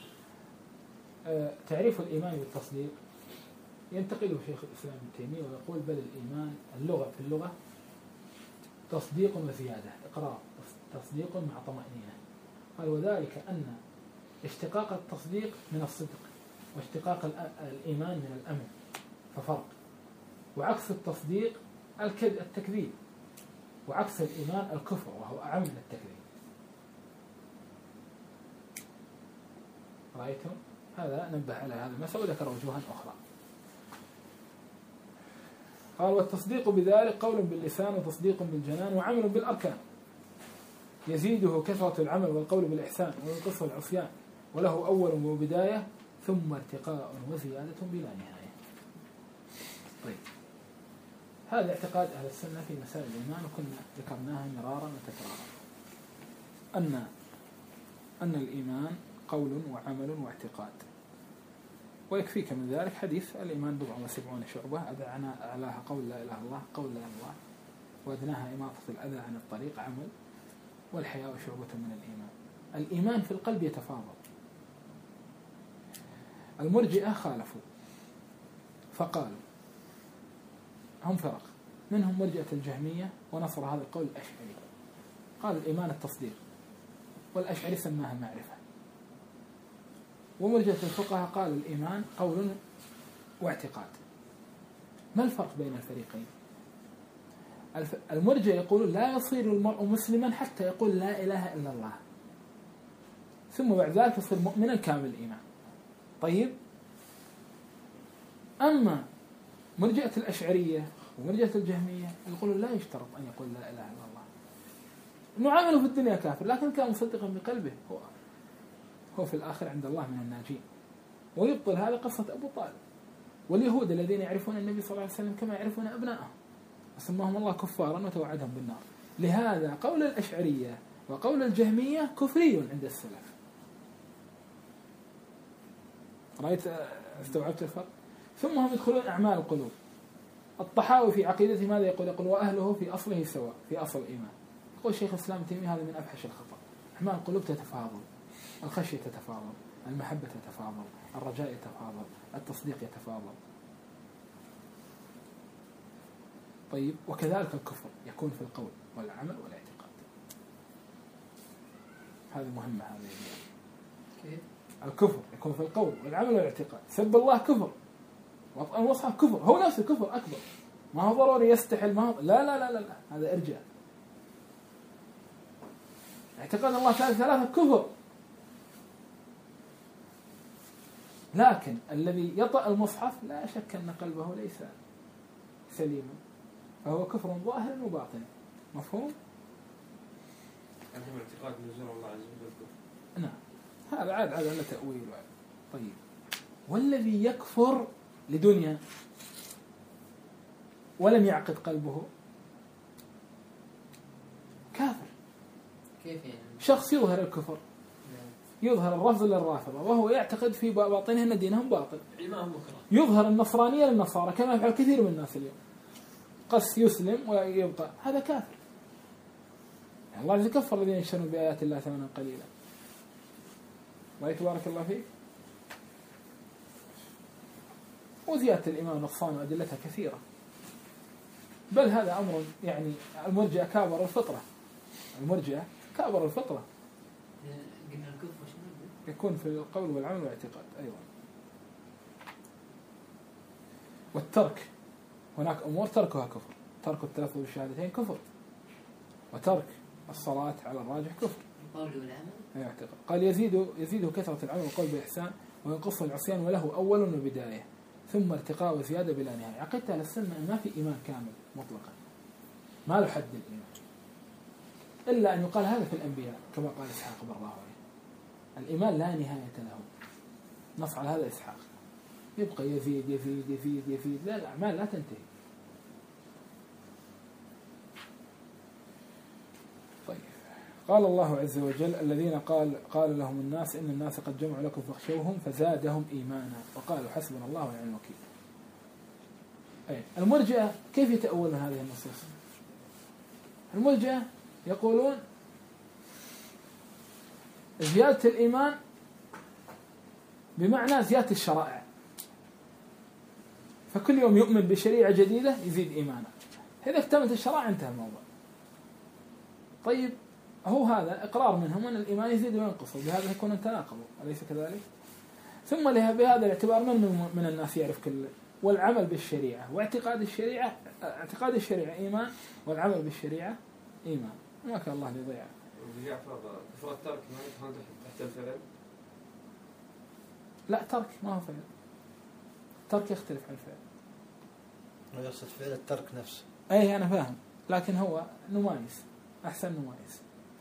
تعريف الإيمان بالتصديق ينتقله شيخ الإسلام ابن تيمية ويقول بل الإيمان اللغة في اللغة تصديق وزيادة، إقرار، تصديق مع طمأنينة. قال وذلك أن اشتقاق التصديق من الصدق، واشتقاق الإيمان من الأمن، ففرق. وعكس التصديق التكذيب، وعكس الإيمان الكفر وهو أعم من التكذيب. رأيتم؟ هذا نبه على هذا المسألة وذكر وجوها أخرى. قال والتصديق بذلك قول باللسان وتصديق بالجنان وعمل بالأركان، يزيده كثرة العمل والقول بالإحسان وينقصه العصيان، وله أول وبداية ثم ارتقاء وزيادة بلا نهاية. طيب هذا اعتقاد أهل السنة في مسائل الإيمان، وكنا ذكرناها مرارا وتكرارا أن الإيمان قول وعمل واعتقاد. ويكفيك من ذلك حديث الإيمان 74 شعبة، أعلاها قول لا إله إلا الله، قول لا إله إلا الله، وأدناها إماطة الأذى عن الطريق عمل، والحياء شعبة من الإيمان. الإيمان في القلب يتفاضل. المرجئة خالفوا فقالوا، هم فرق، منهم مرجئة الجهمية ونصر هذا القول الأشعري، قال الإيمان التصديق، والأشعري سماها معرفة. ومرجئة الفقهاء قال الإيمان قول واعتقاد. ما الفرق بين الفريقين؟ المرجئة يقولون لا يصير المرء مسلما حتى يقول لا إله إلا الله، ثم بعد ذلك يصير مؤمنا كامل الإيمان. طيب، أما مرجئة الأشعرية ومرجئة الجهمية يقولون لا يشترط أن يقول لا إله إلا الله، نعامله في الدنيا كافر لكن كان مصدقا بقلبه، هو في الآخر عند الله من الناجين. ويبطل هذا قصة أبو طالب واليهود الذين يعرفون النبي صلى الله عليه وسلم كما يعرفون أبنائهم، وسماهم الله كفارا وتوعدهم بالنار. لهذا قول الأشعرية وقول الجهمية كفري عند السلف. رأيت استوعبت الفرق؟ ثم هم يدخلون أعمال القلوب. الطحاوي في عقيدته ماذا يقول؟ يقول وأهله في أصله سواء في أصل الإيمان. يقول شيخ الإسلام ابن تيمية هذا من أفحش الخطأ. أعمال القلوب تتفاضل، الخشية تتفاضل، المحبة تتفاضل، الرجاء يتفاضل، التصديق يتفاضل. طيب، وكذلك الكفر يكون في القول والعمل والاعتقاد. هذه مهمة. هذه كيف؟ الكفر يكون في القول والعمل والاعتقاد. سب الله كفر، وطأ المصحف كفر، هو نفسه كفر أكبر، ما هو ضروري يستحل، ما هو لا لا لا لا, لا. هذا إرجاء. اعتقاد الله ثلاثة كفر. لكن الذي يطأ المصحف لا شك أن قلبه ليس سليما، فهو كفر ظاهر وباطن. مفهوم؟ عندهم اعتقاد نزول الله عز وجل كفر. نعم، هذا عاد له تأويل. طيب، والذي يكفر لدنيا ولم يعقد قلبه كافر. كيف يعني؟ شخص يظهر الكفر، يظهر الرفض للرافضة وهو يعتقد في باطنه أن دينهم باطل، يظهر النصرانية للنصارى كما يفعل كثير من الناس اليوم، قس يسلم ويبقى، هذا كافر. الله يكفر الذين يشترون بآيات الله ثمنا قليلا. بارك الله فيك. وزيادة الإيمان نقصان وأدلتها كثيرة، بل هذا أمر يعني المرجئة كابر الفطرة. المرجئة كابر الفطرة. قلنا الكفر شنو؟ يكون في القول والعمل والاعتقاد أيضا. والترك، هناك أمور تركها كفر، ترك التلفظ بالشهادتين كفر، وترك الصلاة على الراجح كفر. القول والعمل يعتقد. قال يزيده كثرة العمل والقول بالإحسان وينقصه العصيان وله أول وبداية ثم ارتقاء وزيادة بلا نهاية. عقيدة أهل السنة ما في إيمان كامل مطلقا، ما له حد الإيمان، إلا أن يقال هذا في الأنبياء كما قال إسحاق بن راهويه، الإيمان لا نهاية له. نص على هذا إسحاق، يبقى يزيد يزيد يزيد يزيد، لا الأعمال لا تنتهي. طيب، قال الله عز وجل الذين قال لهم الناس إن الناس قد جمعوا لكم فاخشوهم فزادهم إيمانا وقالوا حسبنا الله ونعم الوكيل. المرجئة كيف يتأولون هذه النصوص؟ المرجئة يقولون زيادة الإيمان بمعنى زيادة الشرائع، فكل يوم يؤمن بشريعة جديدة يزيد إيمانا، إذا اكتملت الشرائع انتهى الموضوع. طيب، هو هذا إقرار منهم أن الإيمان يزيد وينقص، بهذا يكون تناقضوا، أليس كذلك؟ ثم بهذا الاعتبار من الناس يعرف كل، والعمل بالشريعة واعتقاد الشريعة، اعتقاد الشريعة إيمان والعمل بالشريعة إيمان، ما كان الله يضيع. كفر الترك ما يدخل تحت الفعل؟ لا، ترك ما هو فعل، ترك يختلف عن الفعل. ما يقصد فعل الترك نفسه. أي أنا فاهم، لكن هو نمايز، أحسن نمايز.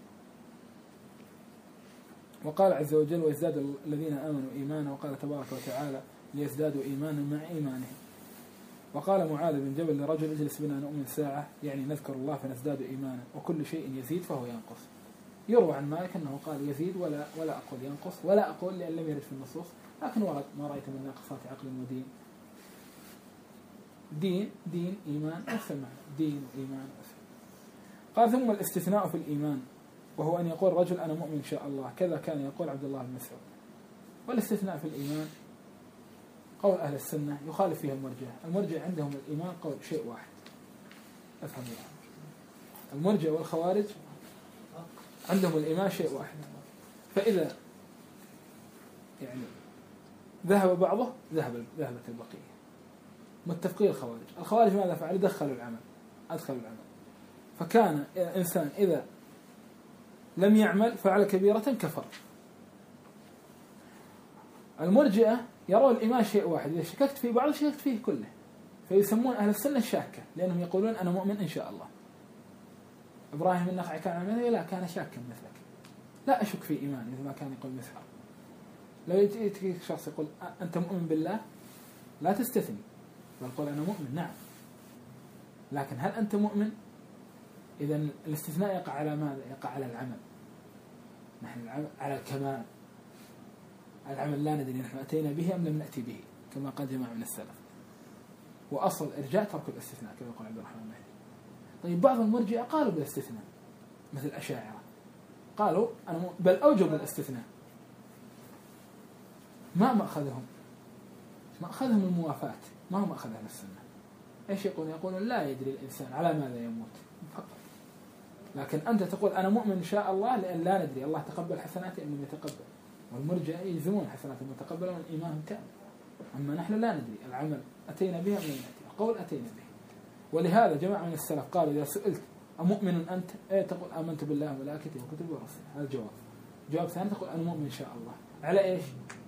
وقال عز وجل ويزداد الذين آمنوا إيمانا، وقال تبارك وتعالى ليزدادوا إيمانا مع إيمانهم. وقال معاذ بن جبل لرجل اجلس بنا نؤمن ساعة، يعني نذكر الله فنزداد إيمانا، وكل شيء يزيد فهو ينقص. يروى عن مالك أنه قال يزيد ولا أقول ينقص، ولا أقول لأن لم يرد في النصوص، لكن ورد ما رأيت من ناقصات عقل ودين. دين إيمان نفس المعنى، دين وإيمان نفس. قال ثم الاستثناء في الإيمان، وهو أن يقول رجل أنا مؤمن إن شاء الله، كذا كان يقول عبد الله بن مسعود. والاستثناء في الإيمان قول أهل السنة يخالف فيها المرجئة عندهم الإيمان قول شيء واحد، أفهم يعني. المرجئة والخوارج عندهم الإيمان شيء واحد، فإذا يعني ذهب بعضه ذهبت البقية. متفقين الخوارج ماذا فعلوا؟ أدخلوا العمل. فكان الإنسان إذا لم يعمل فعل كبيرة كفر. المرجئة يرون الإيمان شيء واحد، إذا شككت في بعض شككت فيه كله، فيسمون أهل السنة الشاكة، لأنهم يقولون أنا مؤمن إن شاء الله. إبراهيم النخعي كان عمله؟ لا، كان شاكا مثلك، لا أشك في إيمان إذا ما كان يقول مثله. لو يجي شخص يقول أنت مؤمن بالله، لا تستثني، بل قل أنا مؤمن، نعم، لكن هل أنت مؤمن؟ إذا الاستثناء يقع على ماذا؟ يقع على العمل. نحن على الكمال، العمل لا ندري نحن أتينا به أم لم نأتي به، كما قال جماعة من السلف. وأصل الإرجاء ترك الاستثناء كما يقول عبد الرحمن المهدي. طيب بعض المرجئة قالوا بالاستثناء مثل الأشاعرة، قالوا بل أوجبوا الاستثناء. ما مأخذهم الموافاة، ما هم أخذ أهل السنة. إيش يقولون لا يدري الإنسان على ماذا يموت فقط، لكن أنت تقول أنا مؤمن إن شاء الله لأن لا ندري الله تقبل حسناتي أم لم يتقبل. والمرجئة يلزمون حسناتهم متقبلة والإيمان كامل. أما نحن لا ندري العمل أتينا به أم لم نأتي، القول أتينا به. ولهذا جماعة من السلف قالوا إذا سئلت أمؤمن أنت؟ تقول آمنت بالله وملائكته وكتبه ورسله، هذا الجواب. جواب ثاني تقول أنا مؤمن إن شاء الله. على إيش؟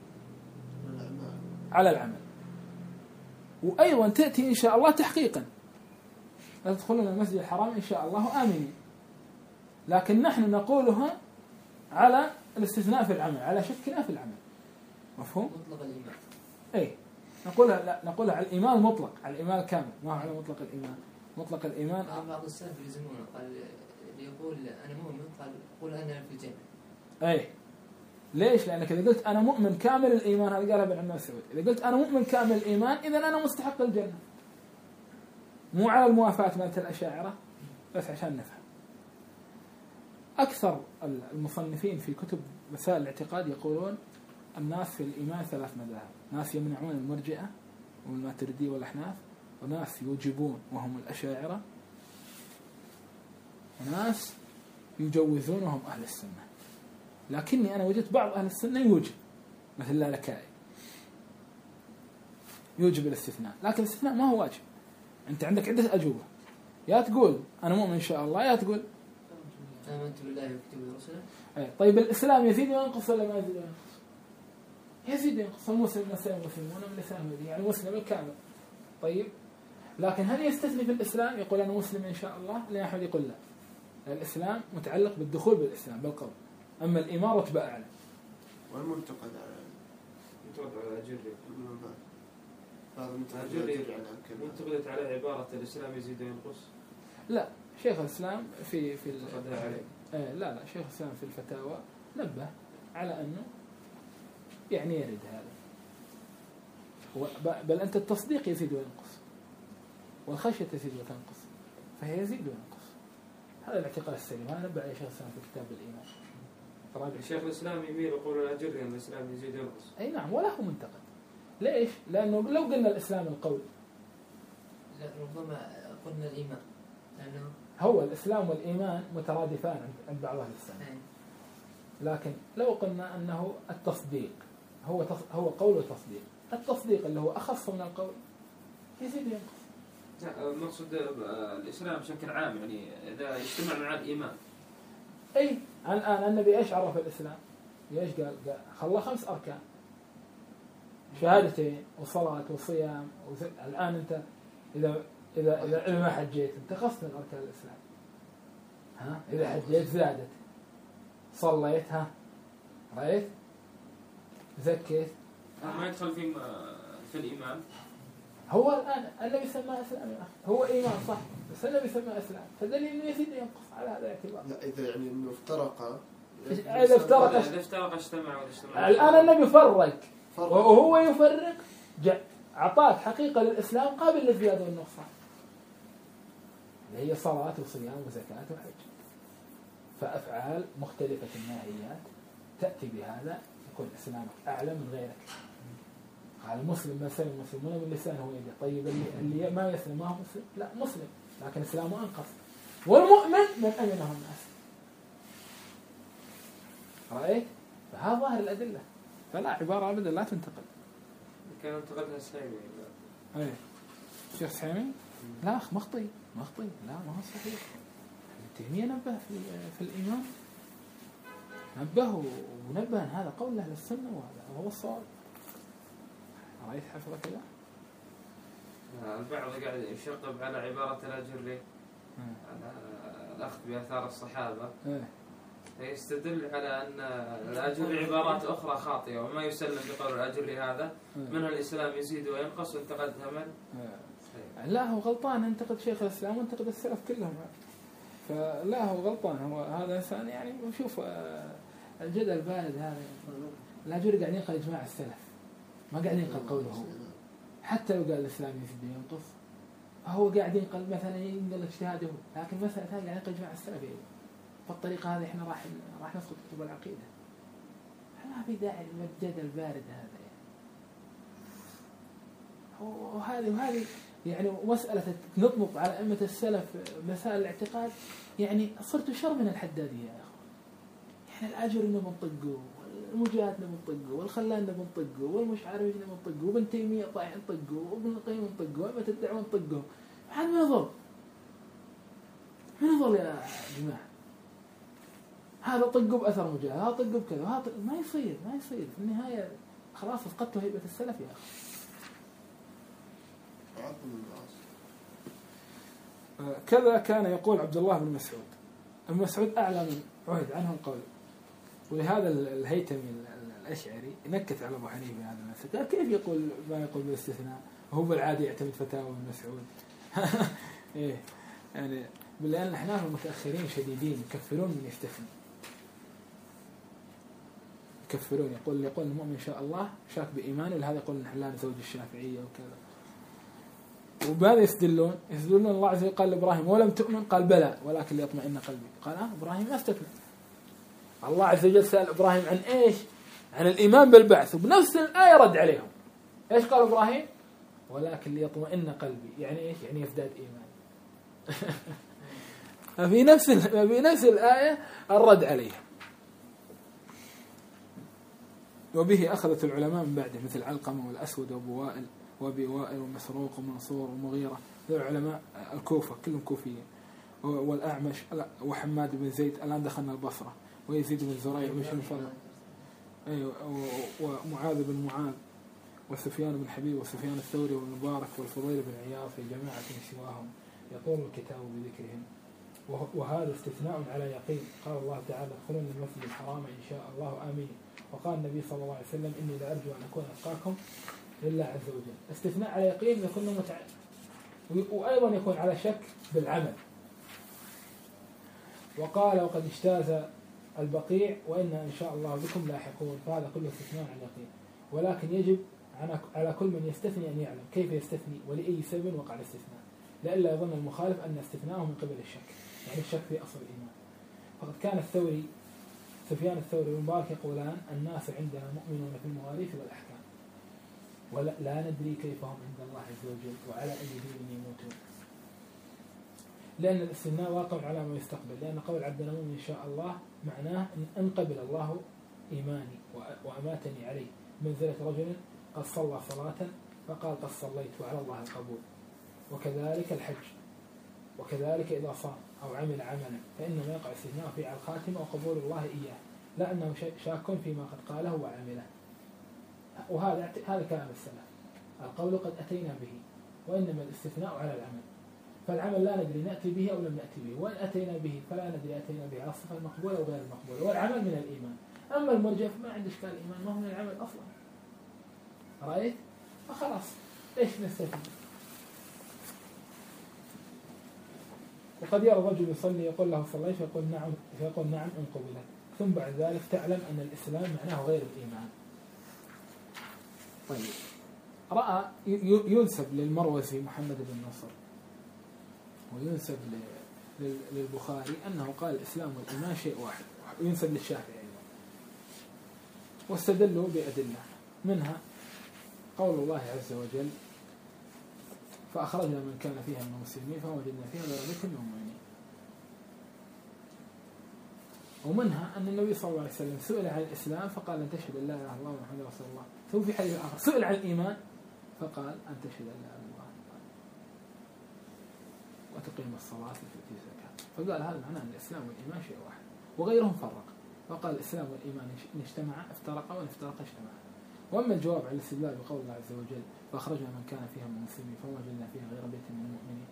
على العمل. وأيضا تأتي إن شاء الله تحقيقا، لا تدخلون المسجد الحرام إن شاء الله آمنين، لكن نحن نقولها على الاستثناء في العمل، على شكنا في العمل. مفهوم؟ مطلق الإيمان. أي نقولها على الإيمان المطلق، على الإيمان الكامل، ما على مطلق الإيمان. مطلق الإيمان بعض السلف يلزمونه، قال يقول أنا مؤمن، قال قول أنا في الجنة. أي ليش؟ لأنك إذا قلت أنا مؤمن كامل الإيمان، هذا قالها ابن عباس السعودي، إذا قلت أنا مؤمن كامل الإيمان إذن أنا مستحق الجنة، مو على الموافاة مثل الأشاعرة، بس عشان نفهم. أكثر المصنفين في كتب مسائل الاعتقاد يقولون الناس في الإيمان 3 مذاهب، ناس يمنعون المرجئة والماتريدية والأحناف، وناس يوجبون وهم الأشاعرة، وناس يجوزون وهم أهل السنة. لكني أنا وجدت بعض أهل السنة يوجب، مثل اللالكائي يوجب الاستثناء، لكن الاستثناء ما هو واجب. أنت عندك عدة أجوبة، يا تقول أنا مؤمن إن شاء الله، يا تقول آمنت بالله وكتبه ورسله. طيب الإسلام يزيد وينقص ولا ما يزيد وينقص؟ يزيد وينقص. المسلم مسلم مسلمون من لسانه يعني مسلم الكامل. طيب لكن هل يستثني في الإسلام؟ يقول أنا مسلم إن شاء الله؟ لا، أحد يقول لا، الإسلام متعلق بالدخول بالإسلام بالقول، أما الإيمان رتبة أعلى. والمنتقد على منتقدت على عبارة الإسلام يزيد وينقص. لا، شيخ الإسلام في لا شيخ الإسلام في الفتاوى نبه على أنه يعني يرد هذا، بل أنت التصديق يزيد وينقص، والخشية تزيد وتنقص، فهي يزيد وينقص. هذا الاعتقاد السليم، هذا نبه على شيخ الإسلام في كتاب الإيمان. شيخ الإسلام يميل يقول الأجر أن الإسلام يزيد وينقص. أي نعم، ولا هو منتقد. ليش؟ لأنه لو قلنا الإسلام القول، لا ربما قلنا الإيمان، لأنه هو الإسلام والإيمان مترادفان عند بعض أهل السنة، لكن لو قلنا أنه التصديق هو قول وتصديق، التصديق اللي هو أخص من القول يزيد وينقص. لا، المقصود الإسلام بشكل عام، يعني إذا يجتمع مع الإيمان. أي الآن النبي إيش عرف الإسلام؟ إيش قال خلى 5 أركان، شهادتين وصلاة وصيام الآن أنت إذا ما حجيت انتقصت من أركان الإسلام. إذا حجيت زادت، صليت رأيت، زكيت، ما يدخل في الإيمان. هو الآن النبي سماه إسلام يا أخي، هو إيمان صح، بس النبي سماه إسلام، فدليل إنه يزيد ينقص على هذا الاعتبار. لا، إذا يعني إنه افترق، إذا افترق اجتمع. الآن النبي فرق وهو يفرق، أعطاك حقيقة للإسلام قابل للزيادة والنقصان، اللي هي صلاة وصيام وزكاة وحج. فأفعال مختلفة الناهيات تأتي بهذا، يكون إسلامك أعلى من غيرك. قال المسلم من سلم المسلمون من لسانه ويده. طيب اللي ما يسلم ما هو مسلم؟ لا، مسلم لكن إسلامه أنقص. والمؤمن من أمنه الناس، رأيت؟ فهذا ظاهر الأدلة، فلا عبارة أبدا لا تنتقد. كان انتقدها السعيمي. أي الشيخ السعيمي لا أخ مخطئ لا ما هو صحيح. ابن تيمية نبه في الإيمان، نبه ونبه أن هذا قول أهل السنة وهذا هو الصواب. رأيت حفظك الله؟ البعض قاعد يشقب على عبارة الأجري على الأخذ بآثار الصحابة، فيستدل على أن الأجري عبارات أخرى خاطئة وما يسلم بقول الأجري هذا منها الإسلام يزيد وينقص وانتقدها من؟ لا هو غلطان، انتقد شيخ الإسلام وانتقد السلف كلهم، فلا هو غلطان. هو هذا إنسان يعني وشوف الجدل البارد هذا، الأجري قاعد ينقل إجماع السلف، ما قاعد ينقل قوله هو. حتى لو قال الإسلام يزيد وينقص هو قاعد ينقل مثلا ينقل اجتهاده، لكن مثلا ثاني قاعد ينقل إجماع السلف. فالطريقة هذه إحنا راح نسقط كتب العقيدة. ما في داعي للجدل البارد هذا يعني. وهذه يعني مسألة نطبق على أئمة السلف مسائل الاعتقاد، يعني صرت شر من الحدادية يا أخوان. يعني الأجري نبي نطقه، والمجاهد نبي نطقه، والخلال نبي نطقه، والمش عارف ايش نبي نطقه، وابن تيمية طايح نطقه، وابن القيم نطقه، وأئمة الدعوة نطقه. هذا ما يضل يا جماعة. هذا طقه بأثر مجاهد، هذا طقه بكذا، هذا ما يصير في النهاية. خلاص فقدتوا هيبة السلف يا أخي. كذا كان يقول عبد الله بن مسعود. ابن مسعود أعلى من عهد عنه القول، ولهذا الهيثمي الأشعري نكت على أبو حنيفة هذا المسألة. كيف يقول ما يقول بالاستثناء وهو بالعادي يعتمد فتاوى ابن مسعود؟ إيه يعني لأن الأحناف المتأخرين شديدين يكفرون من يستثني، يكفرون. يقول المؤمن إن شاء الله شاك بإيمانه، لهذا يقول نحن لا نزوج الشافعية وكذا. وبهذا يستدلون الله عز وجل قال لإبراهيم ولم تؤمن، قال بلى ولكن ليطمئن قلبي. قال إبراهيم ما استثنى. الله عز وجل سأل إبراهيم عن إيش؟ عن الإيمان بالبعث، وبنفس الآية رد عليهم. إيش قال إبراهيم؟ ولكن ليطمئن قلبي. يعني إيش؟ يعني يزداد إيمان. في نفس الآية الرد عليهم. وبه أخذت العلماء من بعده مثل علقمة والأسود وأبي وائل ومسروق ومنصور ومغيرة، ذو علماء الكوفة كلهم كوفيين، والأعمش وحماد بن زيد. الآن دخلنا البصرة، ويزيد بن زريع ومش الفضل، ومعاذ بن معاذ وسفيان بن حبيب وسفيان الثوري والمبارك والفضيل بن عياض في جماعة سواهم يطول الكتاب بذكرهم. وهذا استثناء على يقين. قال الله تعالى ادخلون المسجد الحرام إن شاء الله آمين. وقال النبي صلى الله عليه وسلم إني لأرجو أن أكون أتقاكم لله عز وجل. استثناء على يقين يكون وأيضا يكون على شك بالعمل. وقال وقد اجتاز البقيع وإنا إن شاء الله بكم لاحقون. فهذا كله استثناء على يقين، ولكن يجب على كل من يستثني أن يعلم كيف يستثني ولأي سبب وقع الاستثناء، لئلا يظن المخالف أن استثناءه من قبل الشك، يعني الشك في أصل الإيمان. فقد كان سفيان الثوري والمبارك يقولان الناس عندنا مؤمنون في المواريث والأحكام ولا ندري كيف هم عند الله عز وجل وعلى أي دين يموتون. لأن الاستثناء واقع على ما يستقبل، لأن قول عبدنا مؤمن إن شاء الله معناه أن قبل الله إيماني وأماتني عليه، منزلة رجل قد صلى صلاة فقال قد صليت وعلى الله القبول. وكذلك الحج، وكذلك إذا صام أو عمل عملا فإنما يقع استثناء في على الخاتمة وقبول الله إياه، لا أنه شاك فيما قد قاله وعمله. وهذا كلام السلف، القول قد أتينا به، وإنما الاستثناء على العمل. فالعمل لا ندري نأتي به أو لم نأتي به، وإن أتينا به فلا ندري أتينا به على الصفة المقبولة أو غير المقبولة. والعمل من الإيمان. أما المرجع ما عنده إشكال الإيمان، ما هو من العمل أصلا. رأيت؟ فخلاص إيش نستفيد؟ وقد يرى الرجل يصلي يقول له صليت فيقول نعم إن قبلت، ثم بعد ذلك تعلم أن الإسلام معناه غير الإيمان. طيب، رأى ينسب للمروزي محمد بن نصر وينسب للبخاري أنه قال الإسلام والإيمان شيء واحد، وينسب للشافعي أيضا، واستدلوا بأدلة منها قول الله عز وجل فأخرجنا من كان فيها من المسلمين فوجدنا فيها غير مثل المؤمنين. ومنها أن النبي صلى الله عليه وسلم سئل عن الإسلام فقال أن تشهد أن لا إله إلا الله محمد رسول الله. ثم في حديث آخر سئل عن الإيمان فقال أن تشهد أن لا إله إلا الله وتقيم الصلاة وتؤتي الزكاة. فقال هذا معناه أن الإسلام والإيمان شيء واحد. وغيرهم فرق فقال الإسلام والإيمان إن اجتمعا افترقا وإن افترقا اجتمعا. وأما الجواب على الاستدلال بقول الله عز وجل فأخرجنا من كان فيها من المسلمين فما وجدنا فيها غير بيت من المؤمنين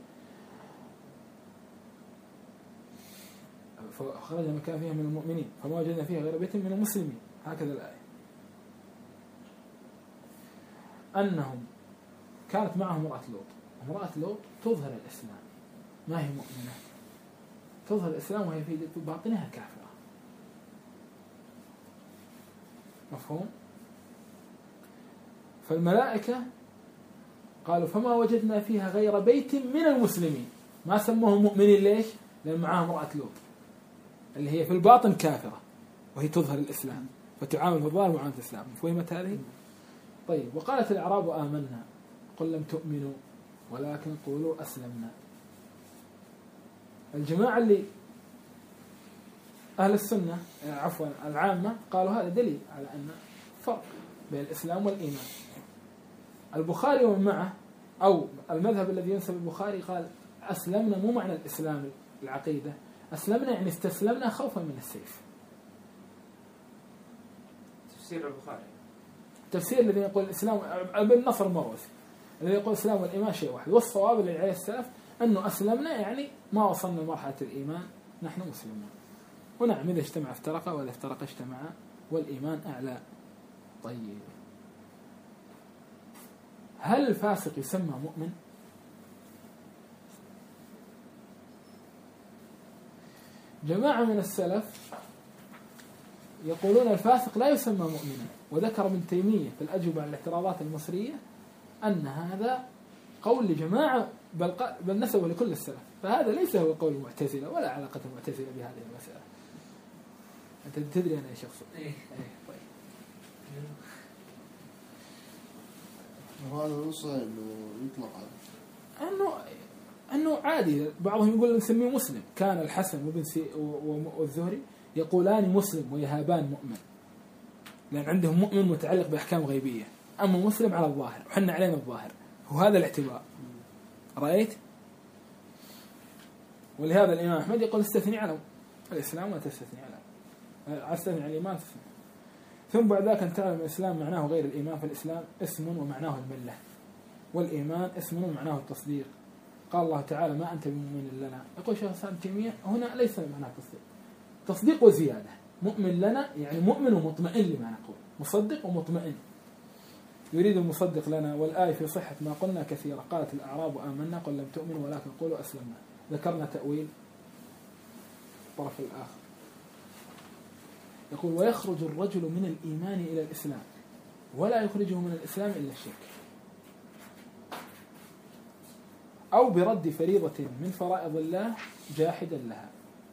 فأخرجنا من كان فيها من المؤمنين فما وجدنا فيها غير بيت من المسلمين، هكذا الآية. أنهم كانت معهم امرأة لوط تظهر الإسلام ما هي مؤمنة، تظهر الإسلام وهي في باطنها كافرة. مفهوم؟ فالملائكة قالوا فما وجدنا فيها غير بيت من المسلمين، ما سموهم مؤمنين. ليش؟ لأن معها امرأة لوط اللي هي في الباطن كافرة وهي تظهر الإسلام فتعامل في الظاهر معاملة الإسلام. فهمت هذه؟ طيب. وقالت الأعراب آمنا قل لم تؤمنوا ولكن قولوا أسلمنا. الجماعة اللي أهل السنة عفوا العامة قالوا هذا دليل على أن فرق بين الإسلام والإيمان. البخاري ومن معه أو المذهب الذي ينسب البخاري قال أسلمنا مو معنى الإسلام العقيدة، أسلمنا يعني استسلمنا خوفا من السيف. تفسير البخاري التفسير الذي يقول الإسلام ابن نصر المروزي الذي يقول الإسلام والإيمان شيء واحد. والصواب اللي عليه السلف أنه أسلمنا يعني ما وصلنا لمرحلة الإيمان نحن مسلمون. ونعم إذا اجتمع افترق وإذا افترق اجتمع والإيمان أعلى. طيب هل الفاسق يسمى مؤمن؟ جماعة من السلف يقولون الفاسق لا يسمى مؤمنا. وذكر ابن تيمية في الأجوبة على الاعتراضات المصرية أن هذا قول لجماعة بل نسبه لكل السلف، فهذا ليس هو قول المعتزلة ولا علاقة المعتزلة بهذه المسألة. أنت تدري أنا إيش أقصد؟ إيه. طيب. وهذا الوصف إنه يطلق عليه أنه عادي. بعضهم يقول نسميه مسلم. كان الحسن والزهري يقولان مسلم ويهابان مؤمن، لأن عندهم مؤمن متعلق بأحكام غيبية، أما مسلم على الظاهر وحنا علينا الظاهر، وهذا الاعتبار. رأيت؟ ولهذا الإمام أحمد يقول استثني على الإسلام ولا تستثني على استثني على الإيمان تستثني. ثم بعد ذلك أن تعلم الإسلام معناه غير الإيمان، فالإسلام اسم ومعناه الملة، والإيمان اسم ومعناه التصديق. قال الله تعالى ما أنت بمؤمن لنا. يقول شيخ الإسلام تيمية هنا ليس معناه تصديق وزيادة. مؤمن لنا يعني مؤمن ومطمئن لما نقول، مصدق ومطمئن. يريد المصدق لنا. والآية في صحة ما قلنا كثيرا. قالت الأعراب آمنا قل لم تؤمنوا ولكن قولوا أسلمنا. ذكرنا تأويل الطرف الآخر. يقول ويخرج الرجل من الإيمان إلى الإسلام ولا يخرجه من الإسلام إلا الشرك أو برد فريضة من فرائض الله جاحدا لها،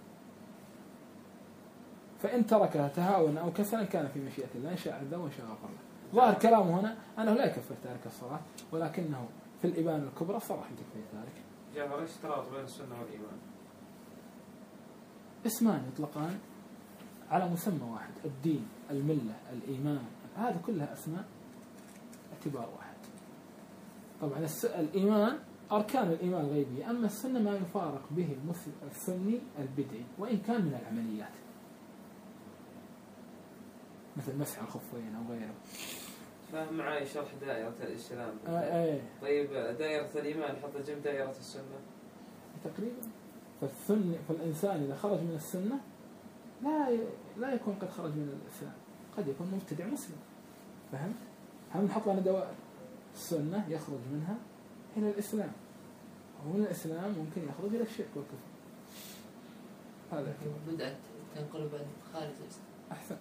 فإن تركها تهاونا أو كسلا كان في مشيئة الله إن شاء عذبه وإن شاء غفر له. ظاهر كلامه هنا أنه لا يكفر تارك الصلاة، ولكنه في الإبانة الكبرى صرح بتكفير ذلك. جابر ايش ترابط بين السنة والإيمان؟ اسمان يطلقان على مسمى واحد، الدين، الملة، الإيمان، هذا كلها أسماء اعتبار واحد. طبعا الإيمان أركان الإيمان الغيبية، أما السنة ما يفارق به السني البدعي وإن كان من العمليات مثل مسح الخفين أو غيره. فهم معي شرح دائرة الإسلام. طيب دائرة الإيمان حط جنب دائرة السنة تقريبا. فالإنسان إذا خرج من السنة لا يكون قد خرج من الإسلام، قد يكون مبتدع مسلم. فهمت؟ هم نحط لنا دوائر. السنة يخرج منها إلى الإسلام، ومن الإسلام ممكن يخرج إلى الشرك والكفر. هذا بدعة تنقل بعد خارج الإسلام. أحسنت.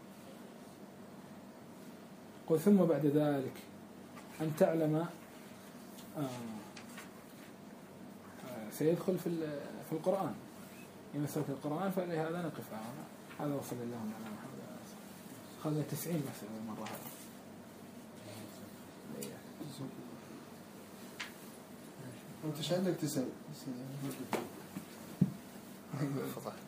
قل ثم بعد ذلك أن تعلم سيدخل في القرآن يمثل في القرآن، فلهذا نقف هذا. وصلى الله على محمد. خلنا 90 مسألة المرة هذه. أنت شو عندك 90؟